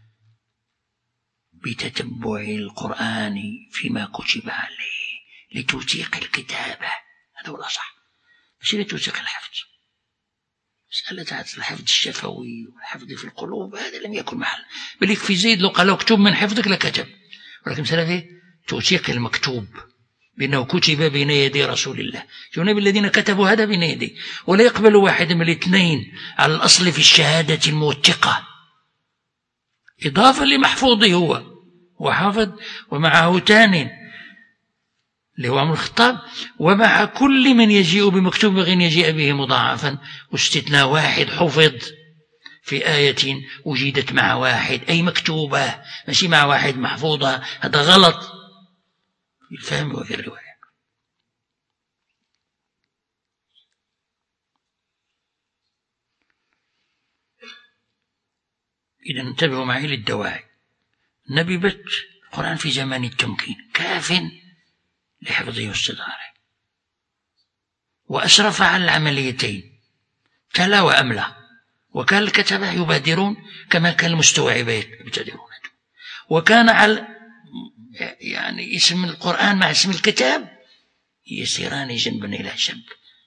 بتتبع القرآن فيما كتب عليه لتوثيق الكتابة. هذا هو الأصح، مش لتوثيق الحفظ. مسألة الحفظ الشفوي والحفظ في القلوب هذا لم يكن محل، بل يكفي زيد لو قال اكتب من حفظك لكتب، ولكن مسألة فيه توثيق المكتوب بأنه كتب بين يدي رسول الله. النبي الذين كتبوا هذا بين يدي، ولا يقبل واحد من الاثنين على الأصل في الشهادة الموثقة إضافة لمحفوظه هو وحافظ، ومعه تاني اللي هو عمر الخطاب، ومع كل من يجيء بمكتوب غير يجيء به مضاعفا، واستثناء واحد حفظ في آية وجدت مع واحد أي مكتوبة، ماشي مع واحد محفوظة. هذا غلط في الفهم وفي الرواية. إذا انتبهوا معي للدواعي. النبي بت القرآن في زمان التمكين كاف لحفظه واستداره، وأسرف على العمليتين، تلا وأملا، وكان الكتبة يبادرون كما كان المستوعبين يبتدرون، وكان على يعني اسم القرآن مع اسم الكتاب يسيران جنبا إلى جنب.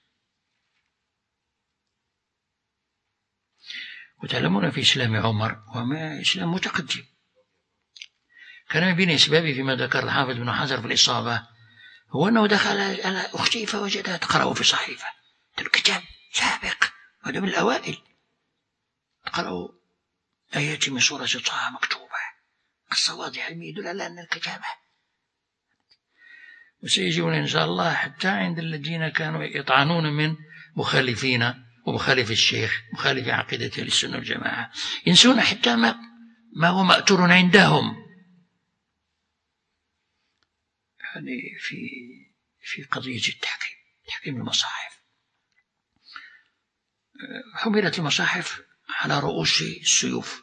وتعلمون في إسلام عمر وما إسلام متقدم، كان من بين أسبابه فيما ذكر الحافظ بن حجر في الإصابة هو أنه دخل على أختي فوجدها تقرأ في صحيفة الكتاب سابق، وهذا من الأوائل، تقرأ آيات من سورة طه مكتوبة، الصواضح يدل على أن الكتابة. وسيجيون إن شاء الله حتى عند الذين كانوا يطعنون من مخالفين ومخالف الشيخ، مخالف عقيدة السنة والجماعة، ينسون حتى ما هو مأثور عندهم. يعني في قضية التحكيم، تحكيم المصاحف، حملت المصاحف على رؤوس السيوف،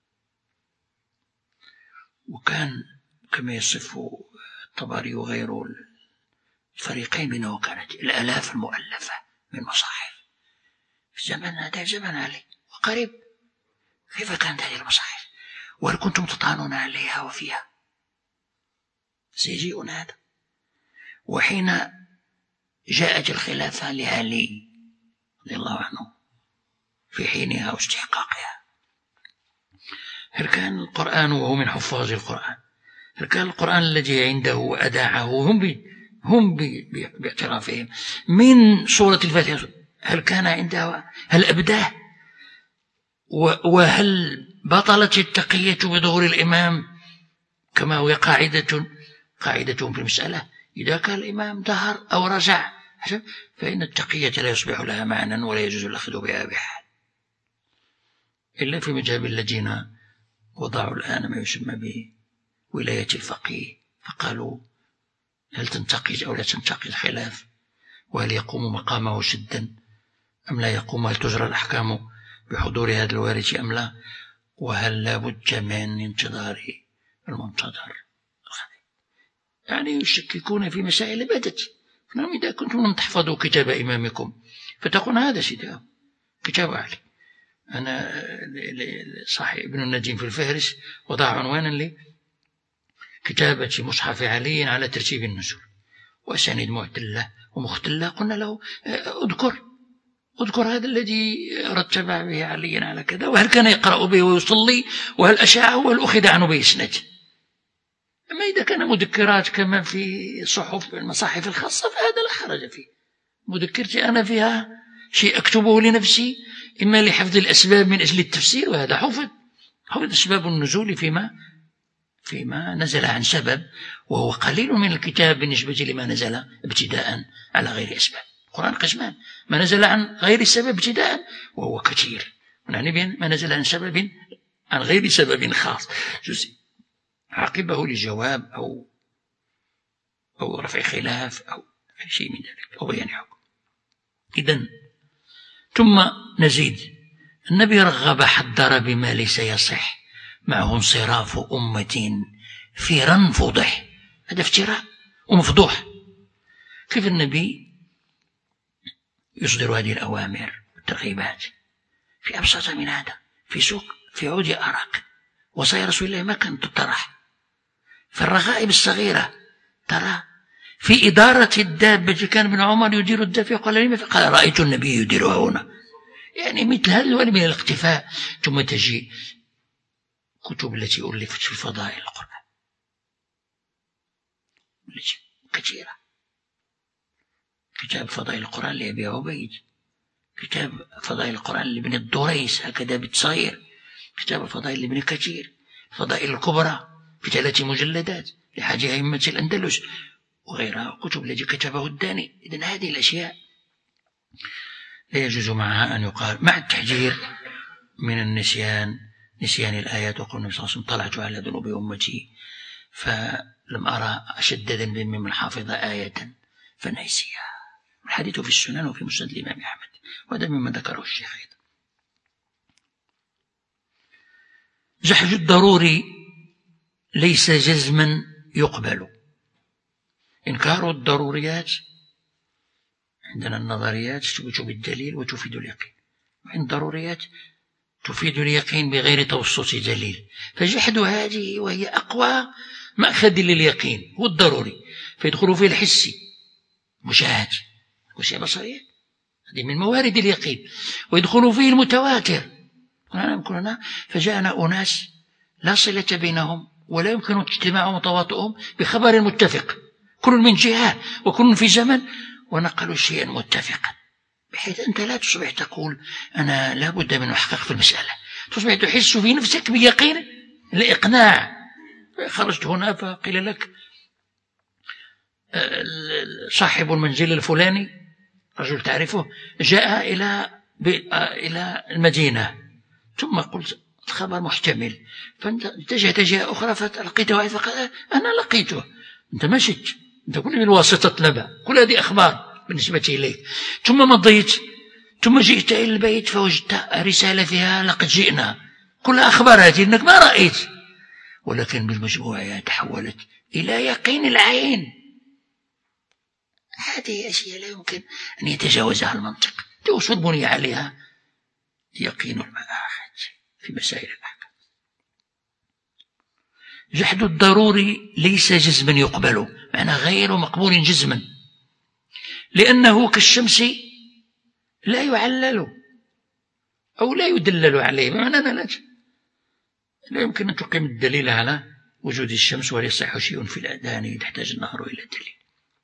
وكان كما يصف الطبري وغيره الفريقين منه كانت الآلاف المؤلفة من مصاحف في زمن هذا، زمن علي وقريب. كيف كانت هذه المصاحف؟ وهل كنتم تطعنون عليها وفيها؟ سيجيئنا هذا. وحين جاءت الخلافة لعلي رضي الله عنه في حينها واستحقاقها، هل كان القرآن وهو من حفاظ القرآن، هل كان القرآن الذي عنده وأداعه هم باعترافهم من سورة الفاتحة، هل كان عنده، هل أبداه، وهل بطلت التقية بظهور الإمام كما هو قاعدتهم في المسألة؟ إذا كان الإمام ظهر أو رجع فإن التقية لا يصبح لها معنى ولا يجوز الأخذ بها بحال، إلا في مذهب الذين وضعوا الآن ما يسمى بولاية الفقيه، فقالوا هل تنتقد أو لا تنتقد خلاف، وهل يقوم مقامه سدا أم لا يقوم، هل تجرى الأحكام بحضور هذا الوارث أم لا، وهل لا بد من انتظار المنتظر. يعني يشككون في مسائل بدت. نعم، إذا كنتم لم تحفظوا كتاب إمامكم فتقول هذا سيدي كتاب علي. أنا صاحب ابن النجيم في الفهرس وضع عنوانا لكتابة مصحف علي على ترتيب النزول وأسانيد معتلة ومختلة. قلنا له اذكر هذا الذي رتب به عليا على كذا، وهل كان يقرأ به ويصلي، وهل أشاعه، وهل أخذ عنه بإسناد. أما إذا كان مذكرات كما في صحف المصاحف الخاصة فهذا لا حرج فيه. مذكرتي أنا فيها شيء أكتبه لنفسي إما لحفظ الأسباب من أجل التفسير، وهذا حفظ أسباب النزول فيما نزل عن سبب، وهو قليل من الكتاب بالنسبة لما نزل ابتداء على غير أسباب. القرآن قسمان: ما نزل عن غير سبب ابتداء وهو كثير، ونعني ما نزل عن غير سبب خاص جزئي عاقبه لجواب أو رفع خلاف أو شيء من ذلك أو بيان حكم. إذن ثم نزيد: النبي رغب حذر بما ليس يصح معه انصراف أمة فيرا فضح. هذا افتراء ومفضوح. كيف النبي يصدر هذه الأوامر والترغيبات في أبسط من هذا؟ في سوق في عود أرق وصايا رسول الله ما كانت تطرح، في الرغائب الصغيرة ترى، في إدارة الدابة كان ابن عمر يدير الدابة قال لي قال رأيت النبي يديرها هنا. يعني مثل هذا من الاقتفاء. ثم تجي كتب التي ألفت في فضائل القرآن كثيرة. كتاب فضائل القرآن لأبي عبيد، كتاب فضائل القرآن لابن الدريس هكذا بالصغير، كتاب فضائل لابن كثير، فضائل الكبرى في 3 مجلدات لحاج أئمة الأندلس وغيرها، كتب التي كتبه الداني. إذن هذه الأشياء لا يجوز معها أن يقال، مع التحذير من نسيان الآيات. وقال النبي صلى الله عليه وسلم: طلعت على ذنوب أمتي فلم أرى أشد ذنب ممن حافظ آية فنسيها. الحديث في السنن وفي مسند الإمام أحمد، وهذا مما ذكره الشيخ أيضا. جحد الضروري ليس جزما يقبل. إنكار الضروريات عندنا النظريات تثبت بالدليل وتفيد اليقين، وعند الضروريات تفيد اليقين بغير توسط دليل. فجحد هذه وهي أقوى مأخذ لليقين هو الضروري، فيدخل فيه الحسي مشاهد وشيء بصري، هذه من موارد اليقين، ويدخل فيه المتواتر. فجاءنا أناس لا صلة بينهم ولا يمكن اجتماعهم وتواطؤهم بخبر متفق، كل من جهة وكل في زمن، ونقلوا شيئا متفقا، بحيث أنت لا تصبح تقول أنا لا بد من محقق في المسألة، تصبح تحس في نفسك بيقين الإقناع. خرجت هنا فقيل لك صاحب المنزل الفلاني رجل تعرفه جاء إلى المدينة، ثم قلت الخبر محتمل، فأنت اتجهت جهة أخرى فلقيته فقال أنا لقيته، أنت ما شئت، أنت كل بالواسطة نبأ، كل هذه أخبار بالنسبة إليك. ثم مضيت، ثم جئت إلى البيت فوجدت رسالة فيها لقد جئنا، كل أخبار هذه أنك ما رأيت، ولكن بالمجموعة تحولت إلى يقين العين. هذه أشياء لا يمكن أن يتجاوزها المنطق، توصل بني عليها يقين المآخذ في مسائل الأحكام. جحد الضروري ليس جزما يقبل، معنى غير مقبول جزما، لأنه كالشمس لا يعلل أو لا يدلل عليه، بمعنى لا يمكن أن تقيم الدليل على وجود الشمس ولا يصح شيء في الأذهان، تحتاج النهر إلى دليل.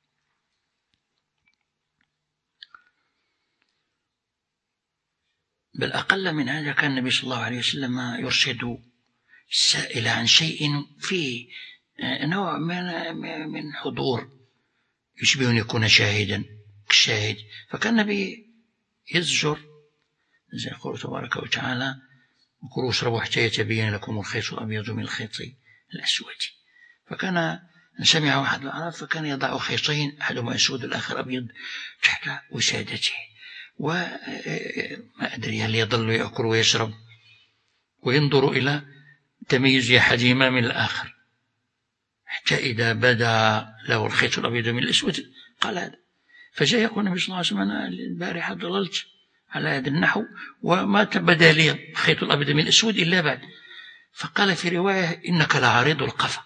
بل أقل من هذا كان النبي صلى الله عليه وسلم يرشد السائل عن شيء فيه نوع من حضور يشبه أن يكون شاهدا كالشاهد، فكان النبي يزجر زي يقول تبارك وتعالى: وكلوا واشربوا حتى يتبين لكم الخيط الأبيض من الخيط الأسود. فكان أن سمع أحد العرب فكان يضع خيطين، أحدهما أسود والآخر أبيض، تحت وسادته، وما أدري هل يظل يأكل ويشرب وينظر إلى تمييز أحدهما من الآخر، حتى إذا بدا له الخيط الأبيض من الأسود قال هذا. فجاء يقول النبي صلى الله عليه وسلم: أنا البارحة ضللت على هذا النحو وما بدا لي الخيط الأبيض من الأسود إلا بعد. فقال في رواية: إنك لعريض القفا.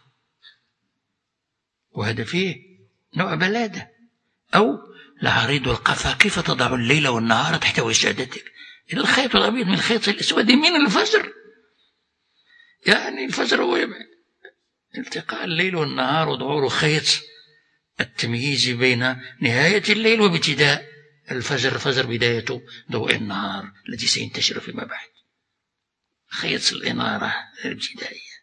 وهذا فيه نوع بلادة. أو لعريض القفا، كيف تضع الليل والنهار تحت وسادتك؟ إلى الخيط الأبيض من الخيط الأسود من الفجر، يعني الفجر هو التقاء الليل والنهار وظهور خيط التمييز بين نهاية الليل وابتداء الفجر. الفجر بداية ضوء النهار الذي سينتشر فيما بعد، خيط الإنارة الابتدائية.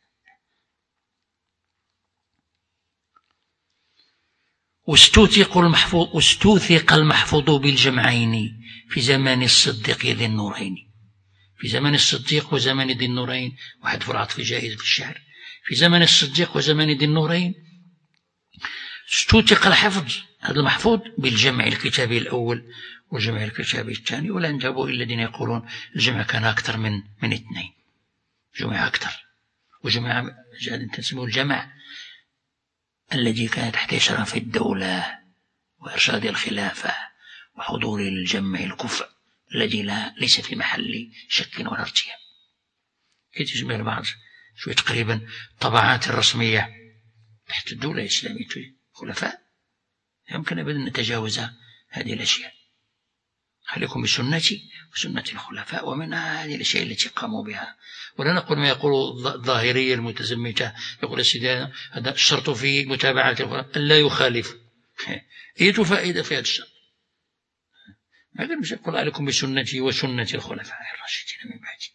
واستوثق المحفوظ بالجمعين في زمان الصديق ذي النورين. في زمان الصديق وزمان ذي النورين، وحذف العطف جائز في الشعر. في زمان الصديق وزمان ذي النورين استوثق الحفظ هذا المحفوظ بالجمع الكتابي الأول والجمع الكتابي الثاني. ولا ينتبه إلا الذين يقولون الجمع كان أكثر من اثنين، جمع أكثر. وجمع تسميه الجمع الذي كان تحت إشراف الدولة وإرشاد الخلافة وحضور الجمع الكفء الذي ليس في محل شك ولا ارتياب. كي تجمع البعض شوية تقريبا الطبعات الرسمية تحت الدولة الإسلامية خلفاء، يمكن أبدا نتجاوز هذه الأشياء. عليكم بسنتي وسنة الخلفاء، ومنها هذه الأشياء التي قاموا بها. ولا نقول ما يقول الظاهرية المتزمتة، يقول السيدي هذا الشرط في متابعة الخلفاء ألا يخالف. أي فائدة في هذا الشرط؟ ما قال مش يقول عليكم بسنتي وسنة الخلفاء الراشدين من بعدي.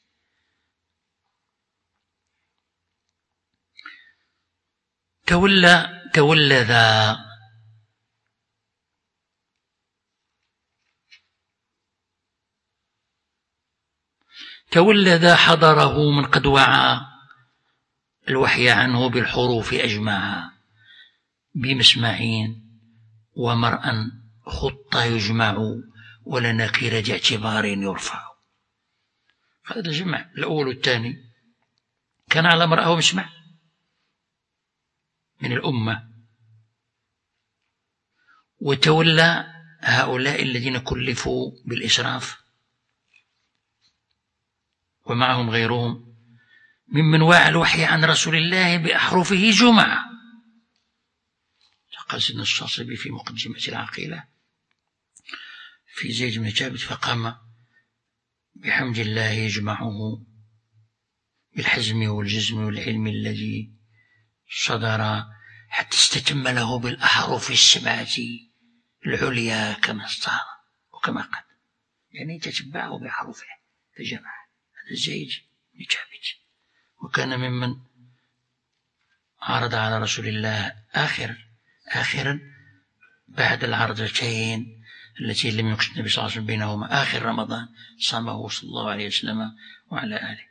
تولى ذا حضره من قد وعى الوحي عنه بالحروف أجمعا، بمسمعين ومرأ خط يجمع ولا نكير اعتبار يرفع. هذا الجمع الأول والثاني كان على مرأة ومسمع من الأمة. وتولى هؤلاء الذين كلفوا بالإسراف ومعهم غيرهم ممن وعى الوحي عن رسول الله بأحرفه جمعة. قال سيدنا الشاطبي في مقدمة العقيلة في زيد بن ثابت: فقام بحمد الله يجمعه بالحزم والجزم والعلم الذي صدر حتى استتم له بالأحرف السبعة العليا كما استار وكما قد، يعني تتبعه بأحرفه فجمع. هذا زيد بن ثابت، وكان ممن عرض على رسول الله آخرا بعد العرضتين التي لم يكن النبي صلى الله عليه وسلم بينهما، آخر رمضان صامه صلى الله عليه وسلم وعلى آله.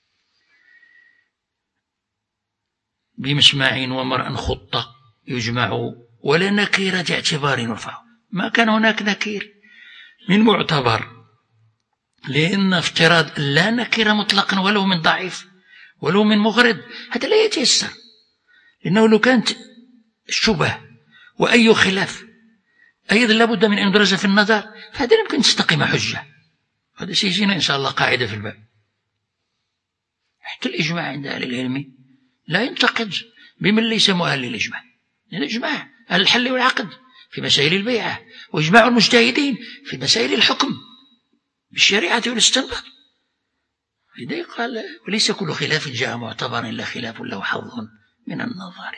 بمسمع ومرأ خطة يجمع ولا نكيرة اعتبار يرفع. ما كان هناك نكير من معتبر، لأن افتراض لا نكير مطلقا ولو من ضعيف ولو من مغرض هذا لا يتيسر، لأنه لو كانت الشبه وأي خلاف أيضا لابد من أن يدرس في النظر، فهذا يمكن تستقيم حجة. هذا سيجينا إن شاء الله قاعدة في الباب. حتى الإجماع عند أهل العلم لا ينتقد بمن ليس مؤهل للإجماع، لأن الإجماع أهل الحل والعقد في مسائل البيعة، وإجماع المجتهدين في مسائل الحكم بالشريعة والاستنباط. لذلك قال: وليس كل خلاف جاء معتبرا إلا خلاف له حظ من النظر.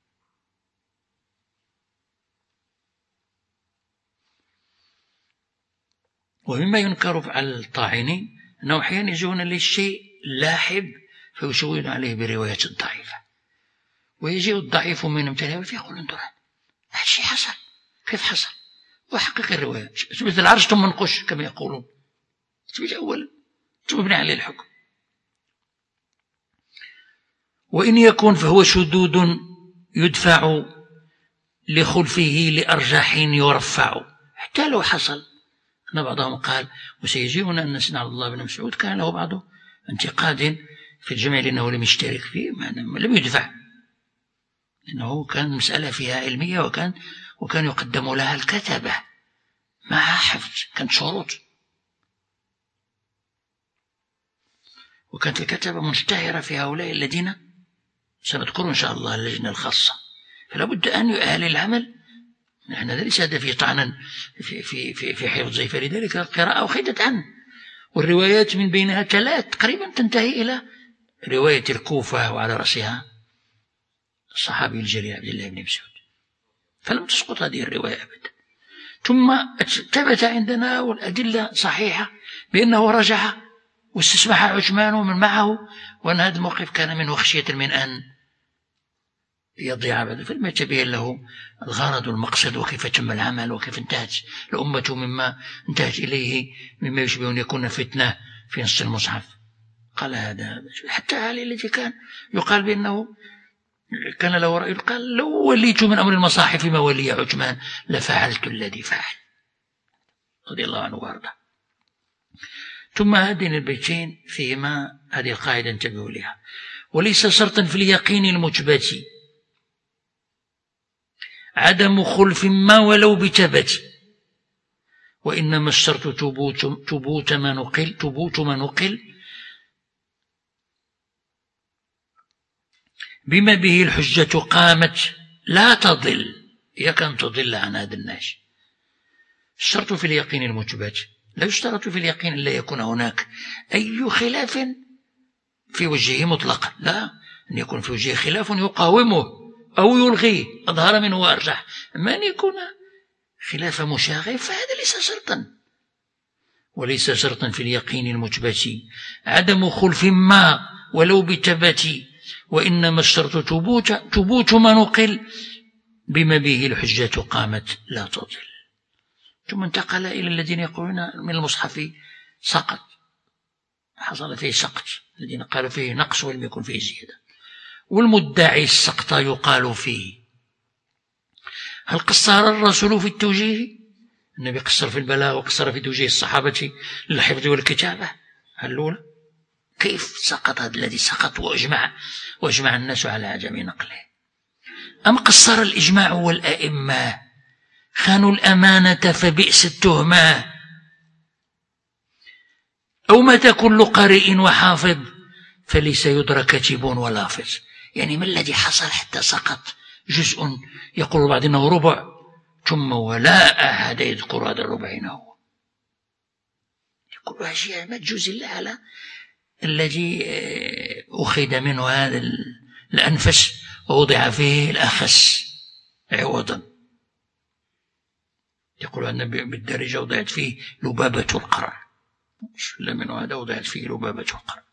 ومما ينكر على الطاعنين أنه أحيانا يجون للشيء لاحب فيشوون عليه برواية ضعيفة، ويجيء الضعيف من امتلاه فيقول: انظر هذا الشيء حصل، كيف حصل؟ وحقق الرواية مثل العرش ثم منقش كما يقولون، تثبت أولا ثم ابني عليه الحكم. وإن يكون فهو شذوذ يدفع لخلفه لأرجح يرفع. حتى لو حصل أن بعضهم قال وسيجيئنا أن سيدنا عبد الله بن مسعود كان له بعض انتقاد في الجمع لأنه لم يشترك فيه، لم يدفع، لأنه كان مسألة فيها علمية، وكان يقدم لها الكتبة مع حفظ، كانت شروط، وكانت الكتبة مشتهرة في هؤلاء الذين سنذكر إن شاء الله اللجنة الخاصة. فلا بد أن يؤهل العمل. نحن ليس هذا طعنا في حفظه، فلذلك القراءة أخذت عنه، والروايات من بينها 3 تقريبا تنتهي إلى رواية الكوفة وعلى رأسها الصحابي الجليل عبد الله بن مسعود، فلم تسقط هذه الرواية أبدا. ثم ثبت عندنا والأدلة صحيحة بأنه رجع واستسمح عثمان ومن معه، وأن هذا الموقف كان منه خشية من أن يضيع بعد، فلما تبين له الغرض والمقصد وكيف تم العمل وكيف انتهت الأمة مما انتهت إليه مما يشبه أن يكون فتنة في نص المصحف، قال هذا. حتى علي الذي كان يقال بأنه كان له رأي، قال لو وليت من أمر المصاحف ما ولي عثمان لفعلت الذي فعل، رضي الله عنه وارضاه. ثم هذين البيتين فيهما هذه القاعدة انتبهوا لها: وليس شرطا في اليقين المثبت عدم خلف ما ولو بتبت، وإنما الشرط ثبوت ما نقل بما به الحجة قامت لا تضل، هي كان تضل عن هذا الناس. الشرط في اليقين المثبت، لا يشترط في اليقين ألا يكون هناك أي خلاف في وجهه مطلقا، لا، أن يكون في وجهه خلاف يقاومه أو يلغيه أظهر منه وأرجح، أما أن يكون خلاف مشاغب فهذا ليس شرطا. وليس شرطا في اليقين المثبت عدم خلف ما ولو بتبت، وإنما الشرط ثبوت ما نقل بما به الحجة قامت لا تضل. ثم انتقل إلى الذين يقولون من المصحف سقط، حصل فيه سقط، الذين قالوا فيه نقص ولم يكن فيه زيادة، والمدعي السقط يقال فيه. هل قصر الرسول في التوجيه؟ النبي قصر في البلاغ وقصر في توجيه الصحابة للحفظ والكتابة. هل الأولى كيف سقط هذا الذي سقط وأجمع الناس على عدم نقله؟ أم قصر الإجماع والأئمة خانوا الأمانة فبئس التهمة؟ أو متى كل قارئ وحافظ فليس يدرك كاتب ولافظ؟ يعني ما الذي حصل حتى سقط جزء يقول البعض إنه ربع، ثم ولا أحد يذكر هذا الربع هو، يقول أشياء ما تجوز إلا على الذي أخذ منه هذا الأنفس ووضع فيه الأخس عوضا. يقول أن بالدرجة وضعت فيه لبابة القرع، مش إلا منه هذا وضعت فيه لبابة القرع.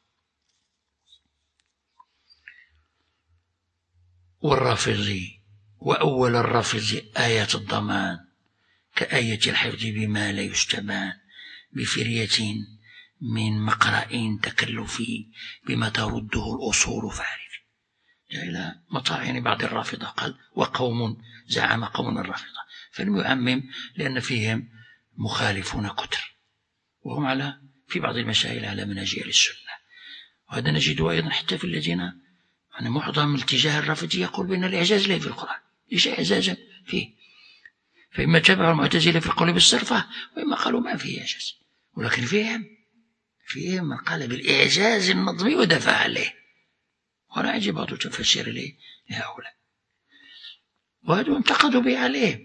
والرافضي وأول الرافض آية الضمان كآية الحفظ بما لا يستبان، بفرية من مقرأ تكلفي بما ترده الأصول فاعرف. جاء إلى مطاعن بعض الرافضة، قال وقوم زعم قوم الرافضة، فلم يعمم لأن فيهم مخالفون كتر، وهم على في بعض المسائل على منهج أهل السنة. وهذا نجده أيضا حتى في الذين يعني معظم الاتجاه الرافضي يقول بأن الإعجاز لا في القرآن، ليس إعجازا فيه، فإما تبعوا المعتزلة في القول بالصرفة، وإما قالوا ما فيه إعجاز، ولكن فيهم من قال بالإعجاز النظمي ودفع عليه، ولا عجب بعض تفسير لهؤلاء، وهذا انتقدوا به عليه.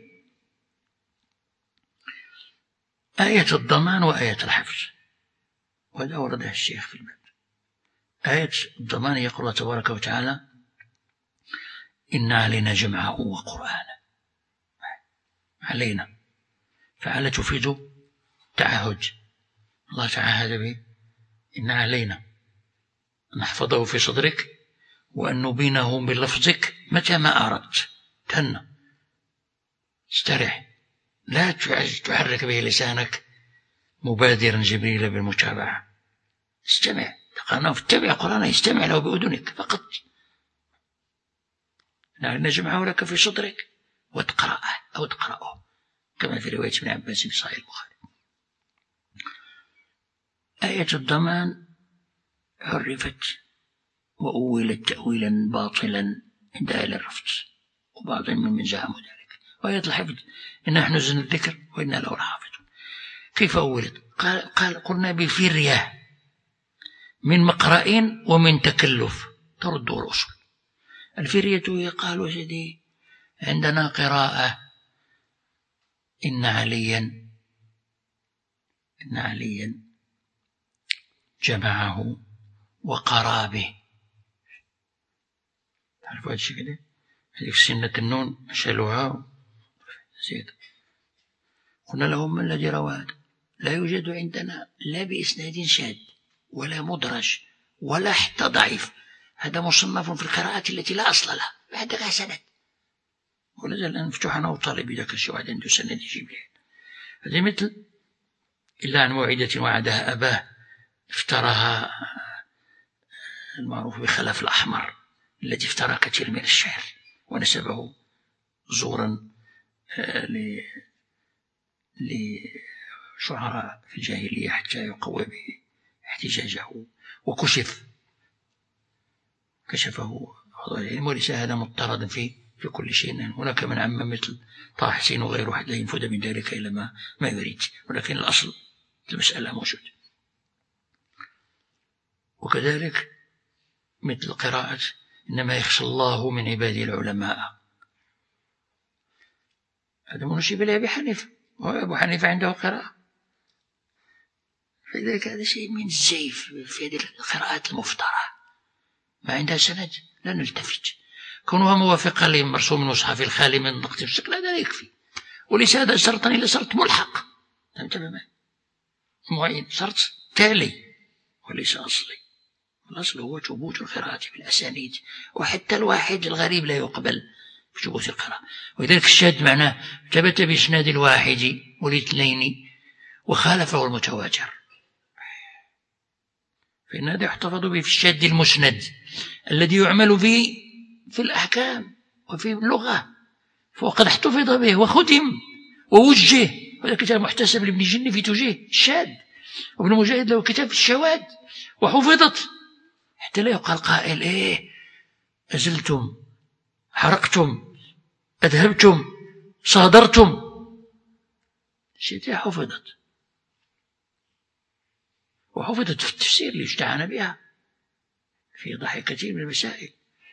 آية الضمان وآية الحفظ، وهذا وردها الشيخ في الباب. آية الضمان يقول الله تبارك وتعالى إن علينا جمعه وقرآنه، علينا، فعلى تفيد تعهد، الله تعهد به إن علينا نحفظه في صدرك وأن نبينه بلفظك متى ما أردت، تهنى استرح، لا تحرك به لسانك مبادرا جبريل بالمتابعة، استمع، تقرأناه فاتبع قرآنه، استمع له بأذنك فقط، نجمعه لك في صدرك وتقرأه أو تقرأه كما في رواية ابن عباس في صحيح البخاري. آية الضمان حرفت وأولت تأويلا باطلا عند أهل الرفض وبعض من زعموا ذلك. وآية الحفظ إنا نحن نزلنا الذكر وإنا له لحافظون. كيف أولت؟ قلنا بفرية من مقرأ ومن تكلف ترد الأصول. الفرية يقال سيدي عندنا قراءة إن عليا جمعه وقرابه. تعرفوا هذا الشيء كده؟ هذيك سنة النون شالوها زيادة. قلنا لهم ما الذي روى هذا؟ لا يوجد عندنا لا بإسناد شاذ ولا مدرج ولا حتى ضعيف. هذا مصنف في القراءات التي لا أصل لها بعدها سند. ولذا الآن مفتوح أنا وطالب إذا كان شي واحد عنده سند يجيب لي. هذا مثل إلا عن موعدة وعدها أباه افتراها المعروف بخلف الأحمر الذي افترى كثير من الشعر ونسبه زورا لشعراء في الجاهلية حتى يقوى به احتجاجه كشفه العلم. وليس هذا مضطردا في كل شيء. هناك من عم مثل طه حسين وغيره لا ينفذ من ذلك إلى ما يريد، ولكن الأصل المسألة موجود. وكذلك مثل قراءة إنما يخشى الله من عباده العلماء. هذا منسب إلى أبي حنيفة، وأبو حنيفة عنده قراءة. فلذلك هذا شيء من الزيف في هذه القراءات المفترة ما عندها سند لا نلتفت. كونها موافقة لمرسوم المصحف الخالي من نقطة الشكل هذا لا يكفي. وليس هذا شرطا إلا شرط ملحق، انتبه معين، شرط تالي وليس أصلي. الأصل هو ثبوت القراءة بالأسانيد، وحتى الواحد الغريب لا يقبل في ثبوت القراءة. ولذلك الشاذ معناه ثبت بإسناد الواحد والاثنين وخالفه المتواتر، فإن هذا يحتفظ به في الشاذ المسند الذي يعمل به في الأحكام وفي اللغة، فقد احتفظ به وخدم ووجه. هذا كتاب محتسب لابن جني في توجيه الشاذ، وابن مجاهد له كتاب في الشواذ وحفظت، حتى لا يقال قائل أزلتم، حرقتم، أذهبتم، صادرتم. شيء حفظت، وحفظت في التفسير اللي اجتعنا بها في ضحك كثير من المسائل.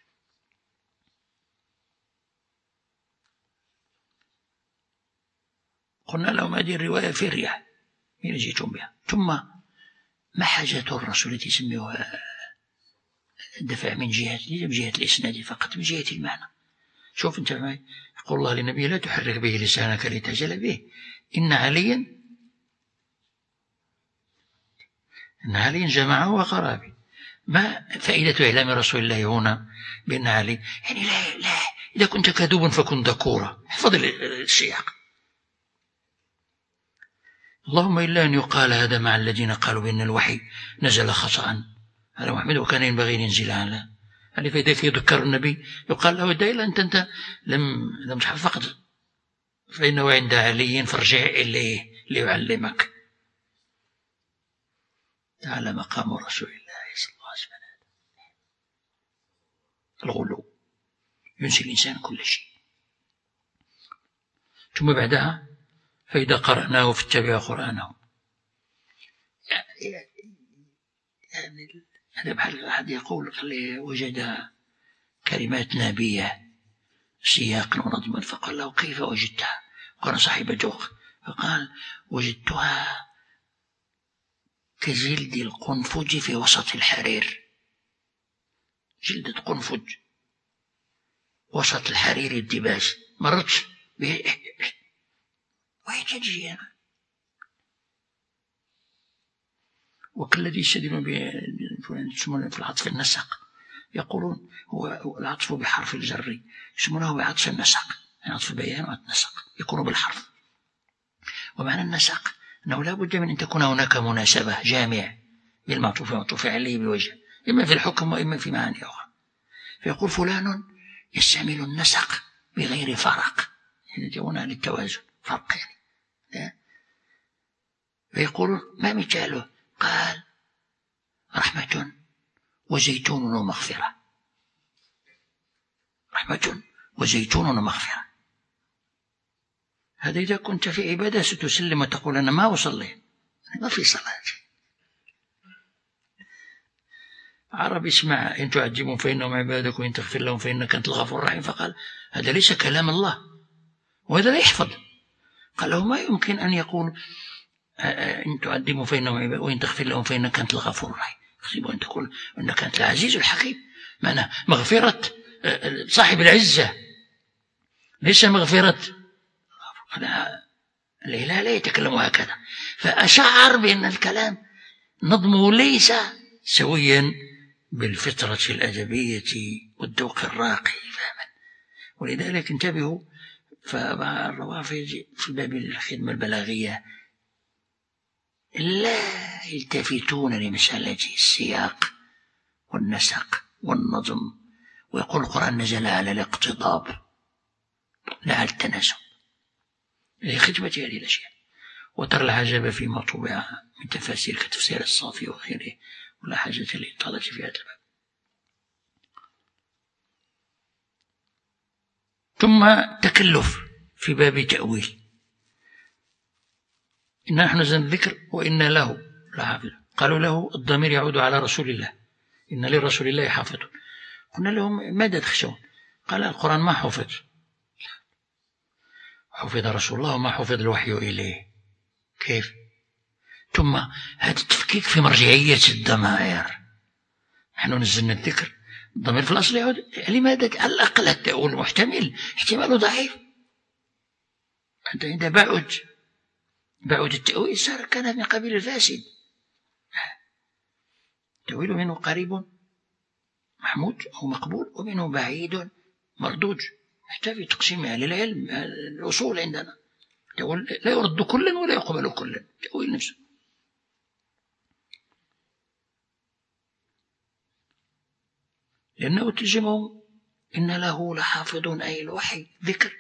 قلنا لهم هذه الرواية فرية من جئتم بها. ثم ما حاجة الرسول التي يسميها الدفع من جهة الإسناد فقط، من جهة المعنى. شوف انت معي، يقول الله للنبي لا تحرك به لسانك لتعجل به إن عليا جمعه وقرابه. ما فائدة إعلام رسول الله هنا بأن علي يعني لا إذا كنت كذوبا فكن ذكورا. احفظ السياق. اللهم إلا أن يقال هذا مع الذين قالوا بأن الوحي نزل خطأ على محمد وكان ينبغي أن ينزل على يعني. فإذا يذكر النبي يقال له إلا أنت لم تحفظ فقط، فإنه عند علي فارجع إليه ليعلمك. تعالى مقام رسول الله صلى الله عليه وسلم. الغلو ينسي الإنسان كل شيء. ثم بعدها فإذا قرأناه فاتبع قرآنه. يعني هذا بحال أحد يقول وجد كلمات نابية سياقا ونظما، فقال له كيف وجدتها؟ قال صاحب جوق، فقال وجدتها كجلد القنفج في وسط الحرير. جلدة قنفج وسط الحرير الدباس. مرت به وهي تجي أنا. وكالذي يستدلون في العطف النسق، يقولون هو العطف بحرف الجر يسمونه بعطف النسق، يعني عطف بيان وعطف نسق يكون بالحرف. ومعنى النسق أنه لا بد من أن تكون هناك مناسبة جامع بالمعطوف ومعطوف عليه بوجه، إما في الحكم وإما في معاني أخرى. فيقول فلان يستعمل النسق بغير فرق، يعني هنا للتوازن فرق يعني. فيقول ما مثاله؟ قال رحمة وزيتون ومغفرة، رحمة وزيتون ومغفرة. هذا إذا كنت في عبادة ستسلم وتقول أنا ما أصلي، ما في صلاة. عربي اسمع إن تعذبهم فإنهم عبادك وإن تغفر لهم فإنك أنت الغفور الرحيم، فقال هذا ليس كلام الله وهذا لا يحفظ. قال له ما يمكن أن يقول إن تعذبهم فإنهم عبادك وإن تغفر لهم فإنك أنت الغفور الرحيم، يجب أن تقول أنك أنت العزيز الحكيم. معنى مغفرة صاحب العزة ليس مغفرة الإله، لا يتكلم هكذا. فأشعر بأن الكلام نظمه ليس سويا بالفطرة الأدبية والذوق الراقي فهما. ولذلك انتبهوا، فالروافض في باب الخدمة البلاغية لا يلتفتون لمسألة السياق والنسق والنظم، ويقول القرآن نزل على الاقتضاب لا على التناسب لخدمة هذه الأشياء. وترى العجب فيما طبع من تفاسير كتفسير الصافي وغيره، ولا حاجة للإطالة في هذا الباب. ثم تكلف في باب تأويل. إن نحن نزلنا الذكر وإن له لحافظ. قالوا له الضمير يعود على رسول الله، إن لرسول الله حافظ. قلنا لهم ماذا تخشون؟ قال القرآن ما حفظ، حفظ رسول الله وما حفظ الوحي إليه. كيف؟ ثم هذا التفكيك في مرجعية الضمائر. نحن نزلنا الذكر، الضمير في الأصل يعود لماذا؟ على الأقل التأويل محتمل، احتماله ضعيف. أنت عند بعد التأويل صار كان من قبيل الفاسد. التأويل منه قريب محمود أو مقبول، ومنه بعيد مردود. حتى في تقسيم أهل العلم الأصول عندنا لا يرد كلا ولا يقبل كلا، التأويل نفسه. لأنه تلزمهم إن له لحافظون، أي الوحي ذكر.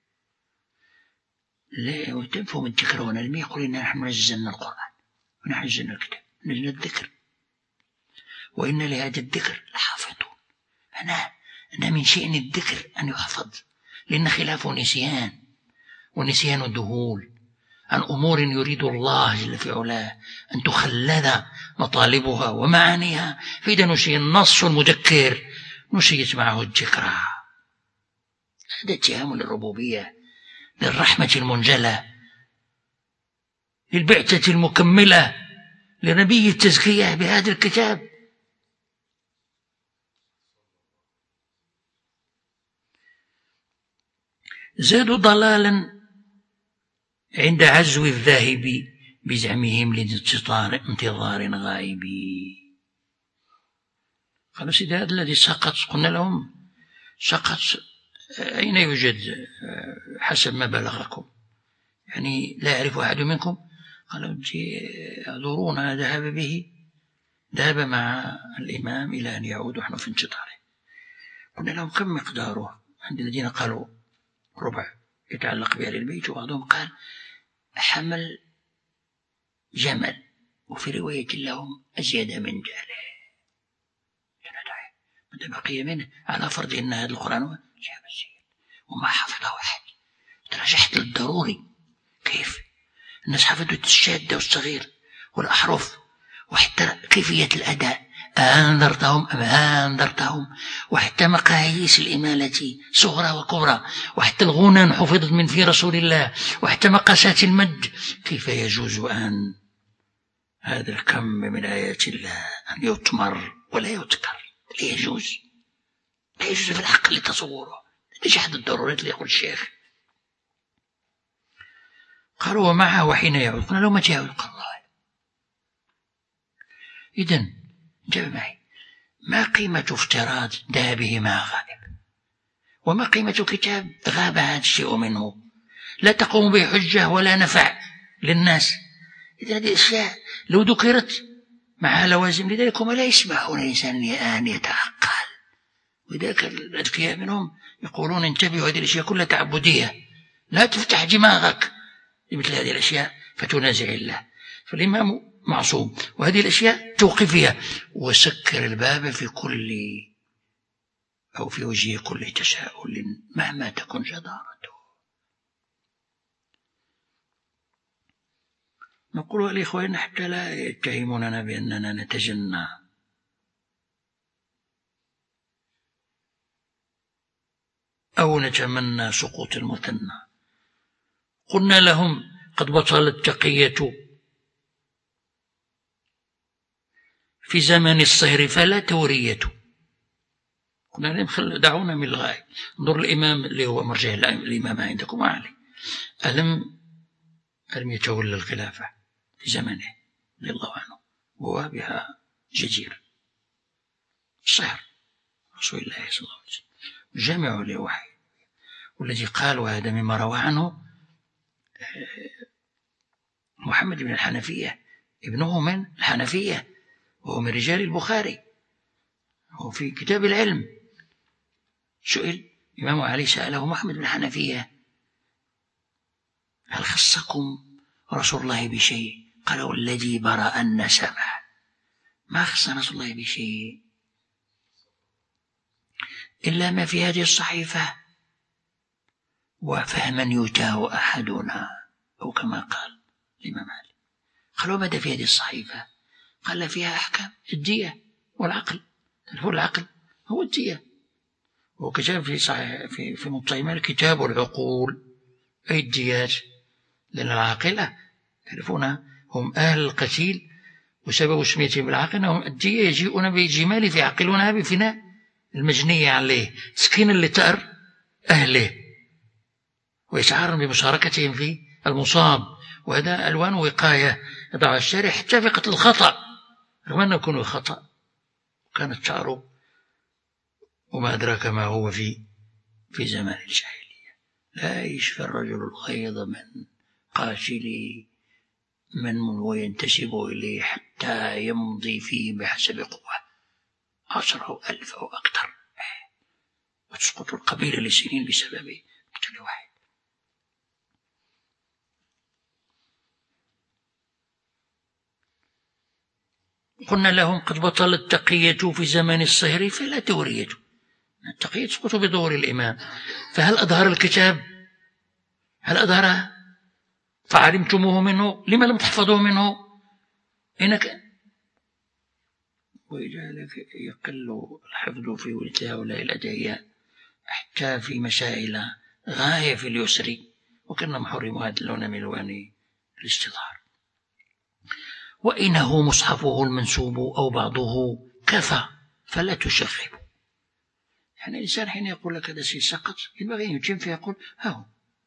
لا وتنفهم الذكر ونلمي، يقول إن نحن نزلنا القرآن ونحن نزلنا الكتاب، نزلنا الذكر وإن لهذا الذكر لحافظون. أنا من شأن الذكر أن يحفظ، لأن خلافه نسيان، ونسيان ذهول عن أمور يريد الله جل في علاه أن تخلد مطالبها ومعانيها. فإذا نسي النص المذكر نسيت معه الذكرى. هذا اتهام للربوبية، للرحمة المنجلة، للبعثة المكملة، لنبي التزكية بهذا الكتاب. زادوا ضلالا عند عزو الذاهب بزعمهم لانتظار غائب. قالوا سيدي هذا الذي سقط، قلنا لهم سقط أين يوجد حسب ما بلغكم؟ يعني لا يعرف أحد منكم؟ قالوا يعذرونا، ذهب مع الإمام إلى أن يعود ونحن في انتظاره. قلنا لهم كم مقداره؟ عند الذين قالوا ربع يتعلق بأهل البيت، وبعضهم قال حمل جمل، وفي رواية لهم أزيد من جاله. ماذا بقي منه على فرض أن هذا القرآن جاب الزيد وما حفظه أحد. ترجحت للضروري. كيف؟ الناس حفظوا الشادة والصغير والأحرف، وحتى كيفية الأداء أنذرتهم أم أنذرتهم، وحتى مقاييس الإمالة صغرى وكبرى، وحتى الغنى حفظت من في رسول الله، وحتى مقاسات المد. كيف يجوز أن هذا الكم من آيات الله أن يطمر ولا يذكر؟ لا يجوز في العقل تصوره. ليش أحد الضرورات اللي يقول الشيخ؟ قالوا ومعه وحين يعود؟ قلنا له متى يعود؟ قال الله. إذن انتبه معي، ما قيمة افتراض ذهبه مع غائب؟ وما قيمة كتاب غاب هذا الشيء منه، لا تقوم به حجة ولا نفع للناس؟ إذا هذه الأشياء لو ذكرت مع لوازم، لذلك هم لا يسمحون الإنسان أن يتعقل. وذلك الأذكياء منهم يقولون انتبهوا، هذه الأشياء كلها تعبدية، لا تفتح دماغك لمثل هذه الأشياء فتنازع الله. فالإمام معصوم. وهذه الأشياء توقفها، وسكر الباب في كل أو في وجه كل تساؤل مهما تكن جدارته. نقول لإخواننا حتى لا يتهموننا بأننا نتجنى، أو نتمنى سقوط المثنى. قلنا لهم قد بطلت التقية في زمن الصهر فلا تورية. قلنا لهم دعونا من الغاية. انظر الإمام اللي هو مرجع الإمام عندكم علي، ألم يتولى الخلافة في زمنه رضي الله عنه وهو بها جدير. الصهر رسول الله صلى الله عليه وسلم جامع لوحي، والذي قال وهذا مما روى عنه محمد بن الحنفية، ابنه من الحنفية وهو من رجال البخاري، هو في كتاب العلم. سئل الإمام علي، سأله محمد بن الحنفية هل خصكم رسول الله بشيء؟ قال والذي برأ النسمة ما خص رسول الله بشيء إلا ما في هذه الصحيفة وفهما يتاه أحدنا، أو كما قال الإمام علي. قال وماذا في هذه الصحيفة؟ قال فيها أحكام الدية والعقل. تعرفون العقل هو الدية، وكتاب في صحيح في مطيمة الكتاب والعقول أي الديات، لأن العاقلة تعرفونها هم أهل القتيل، وسبب اسميتهم بالعاقلة هم الدية، يجيئون بالجمال فيعقلونها بفناء المجنية عليه، سكين اللي تأر أهله ويشعرون بمشاركتهم في المصاب. وهذا ألوان وقاية يضع الشارع حتى في قتل الخطأ، رغم أنه يكون خطأ كانت تعرف. وما أدراك ما هو في زمان الجاهلية. لا يشفى الرجل الغيظ من قاتل من وينتسب إليه حتى يمضي فيه بحسب قوة 10 أو 1000 أو أكثر، وتسقط القبيلة لسنين بسبب قتل واحد. قلنا لهم قد بطل التقية في زمن الصهر فلا تورية. التقية تسقط بظهور الإمام، فهل أظهر الكتاب؟ هل أظهره فعلمتموه منه؟ لما لم تحفظوه منه؟ إنك ولذلك يقل الحفظ في ولد هؤلاء الأدعياء حتى في مسائل غاية في اليسر، وكأنهم حرموا هذا اللون من ألوان الاستظهار. وإنه مصحفه المنسوب أو بعضه كفى فلا تشغب. يعني الإنسان حين يقول لك هذا شيء سقط ينبغي أن يتم فيقول ها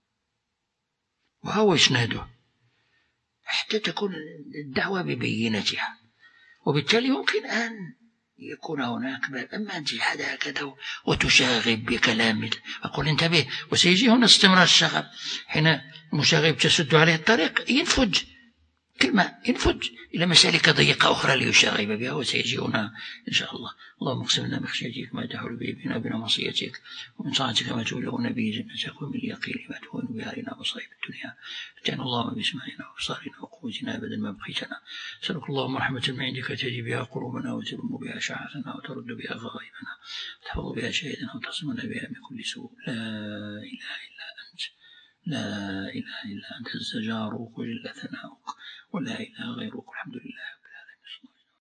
وهو إسناده حتى تكون الدعوة ببينتها، وبالتالي يمكن أن يكون هناك باب. أما أنت هذا هكذا وتشاغب بكلام، أقول انتبه، وسيجي هنا استمرار الشغب. حين المشاغب تسد عليه الطريق ينفج كلمة، ينفج إلى مسالك ضيقة أخرى ليشاغب بها، وسيجي هنا إن شاء الله. اللهم اقسم لنا بخشيتك ما تحول به بيننا وبين معصيتك، ومن طاعتك ما تبلغنا به جنتك، ومن اليقين ما تهون به علينا مصائب الدنيا. متعنا اللهم باسماعنا وابصارنا وقوتنا ابدا ما بقيتنا. نسألك اللهم رحمة من عندك تهدي بها قلوبنا وتلم بها شعثنا وترد بها غائبنا وتحفظ بها شهيدنا وتصمنا بها من كل سوء. لا إله إلا أنت، لا إله إلا أنت الزجار وجل ثناؤك، ولا إله غيرك. الحمد لله.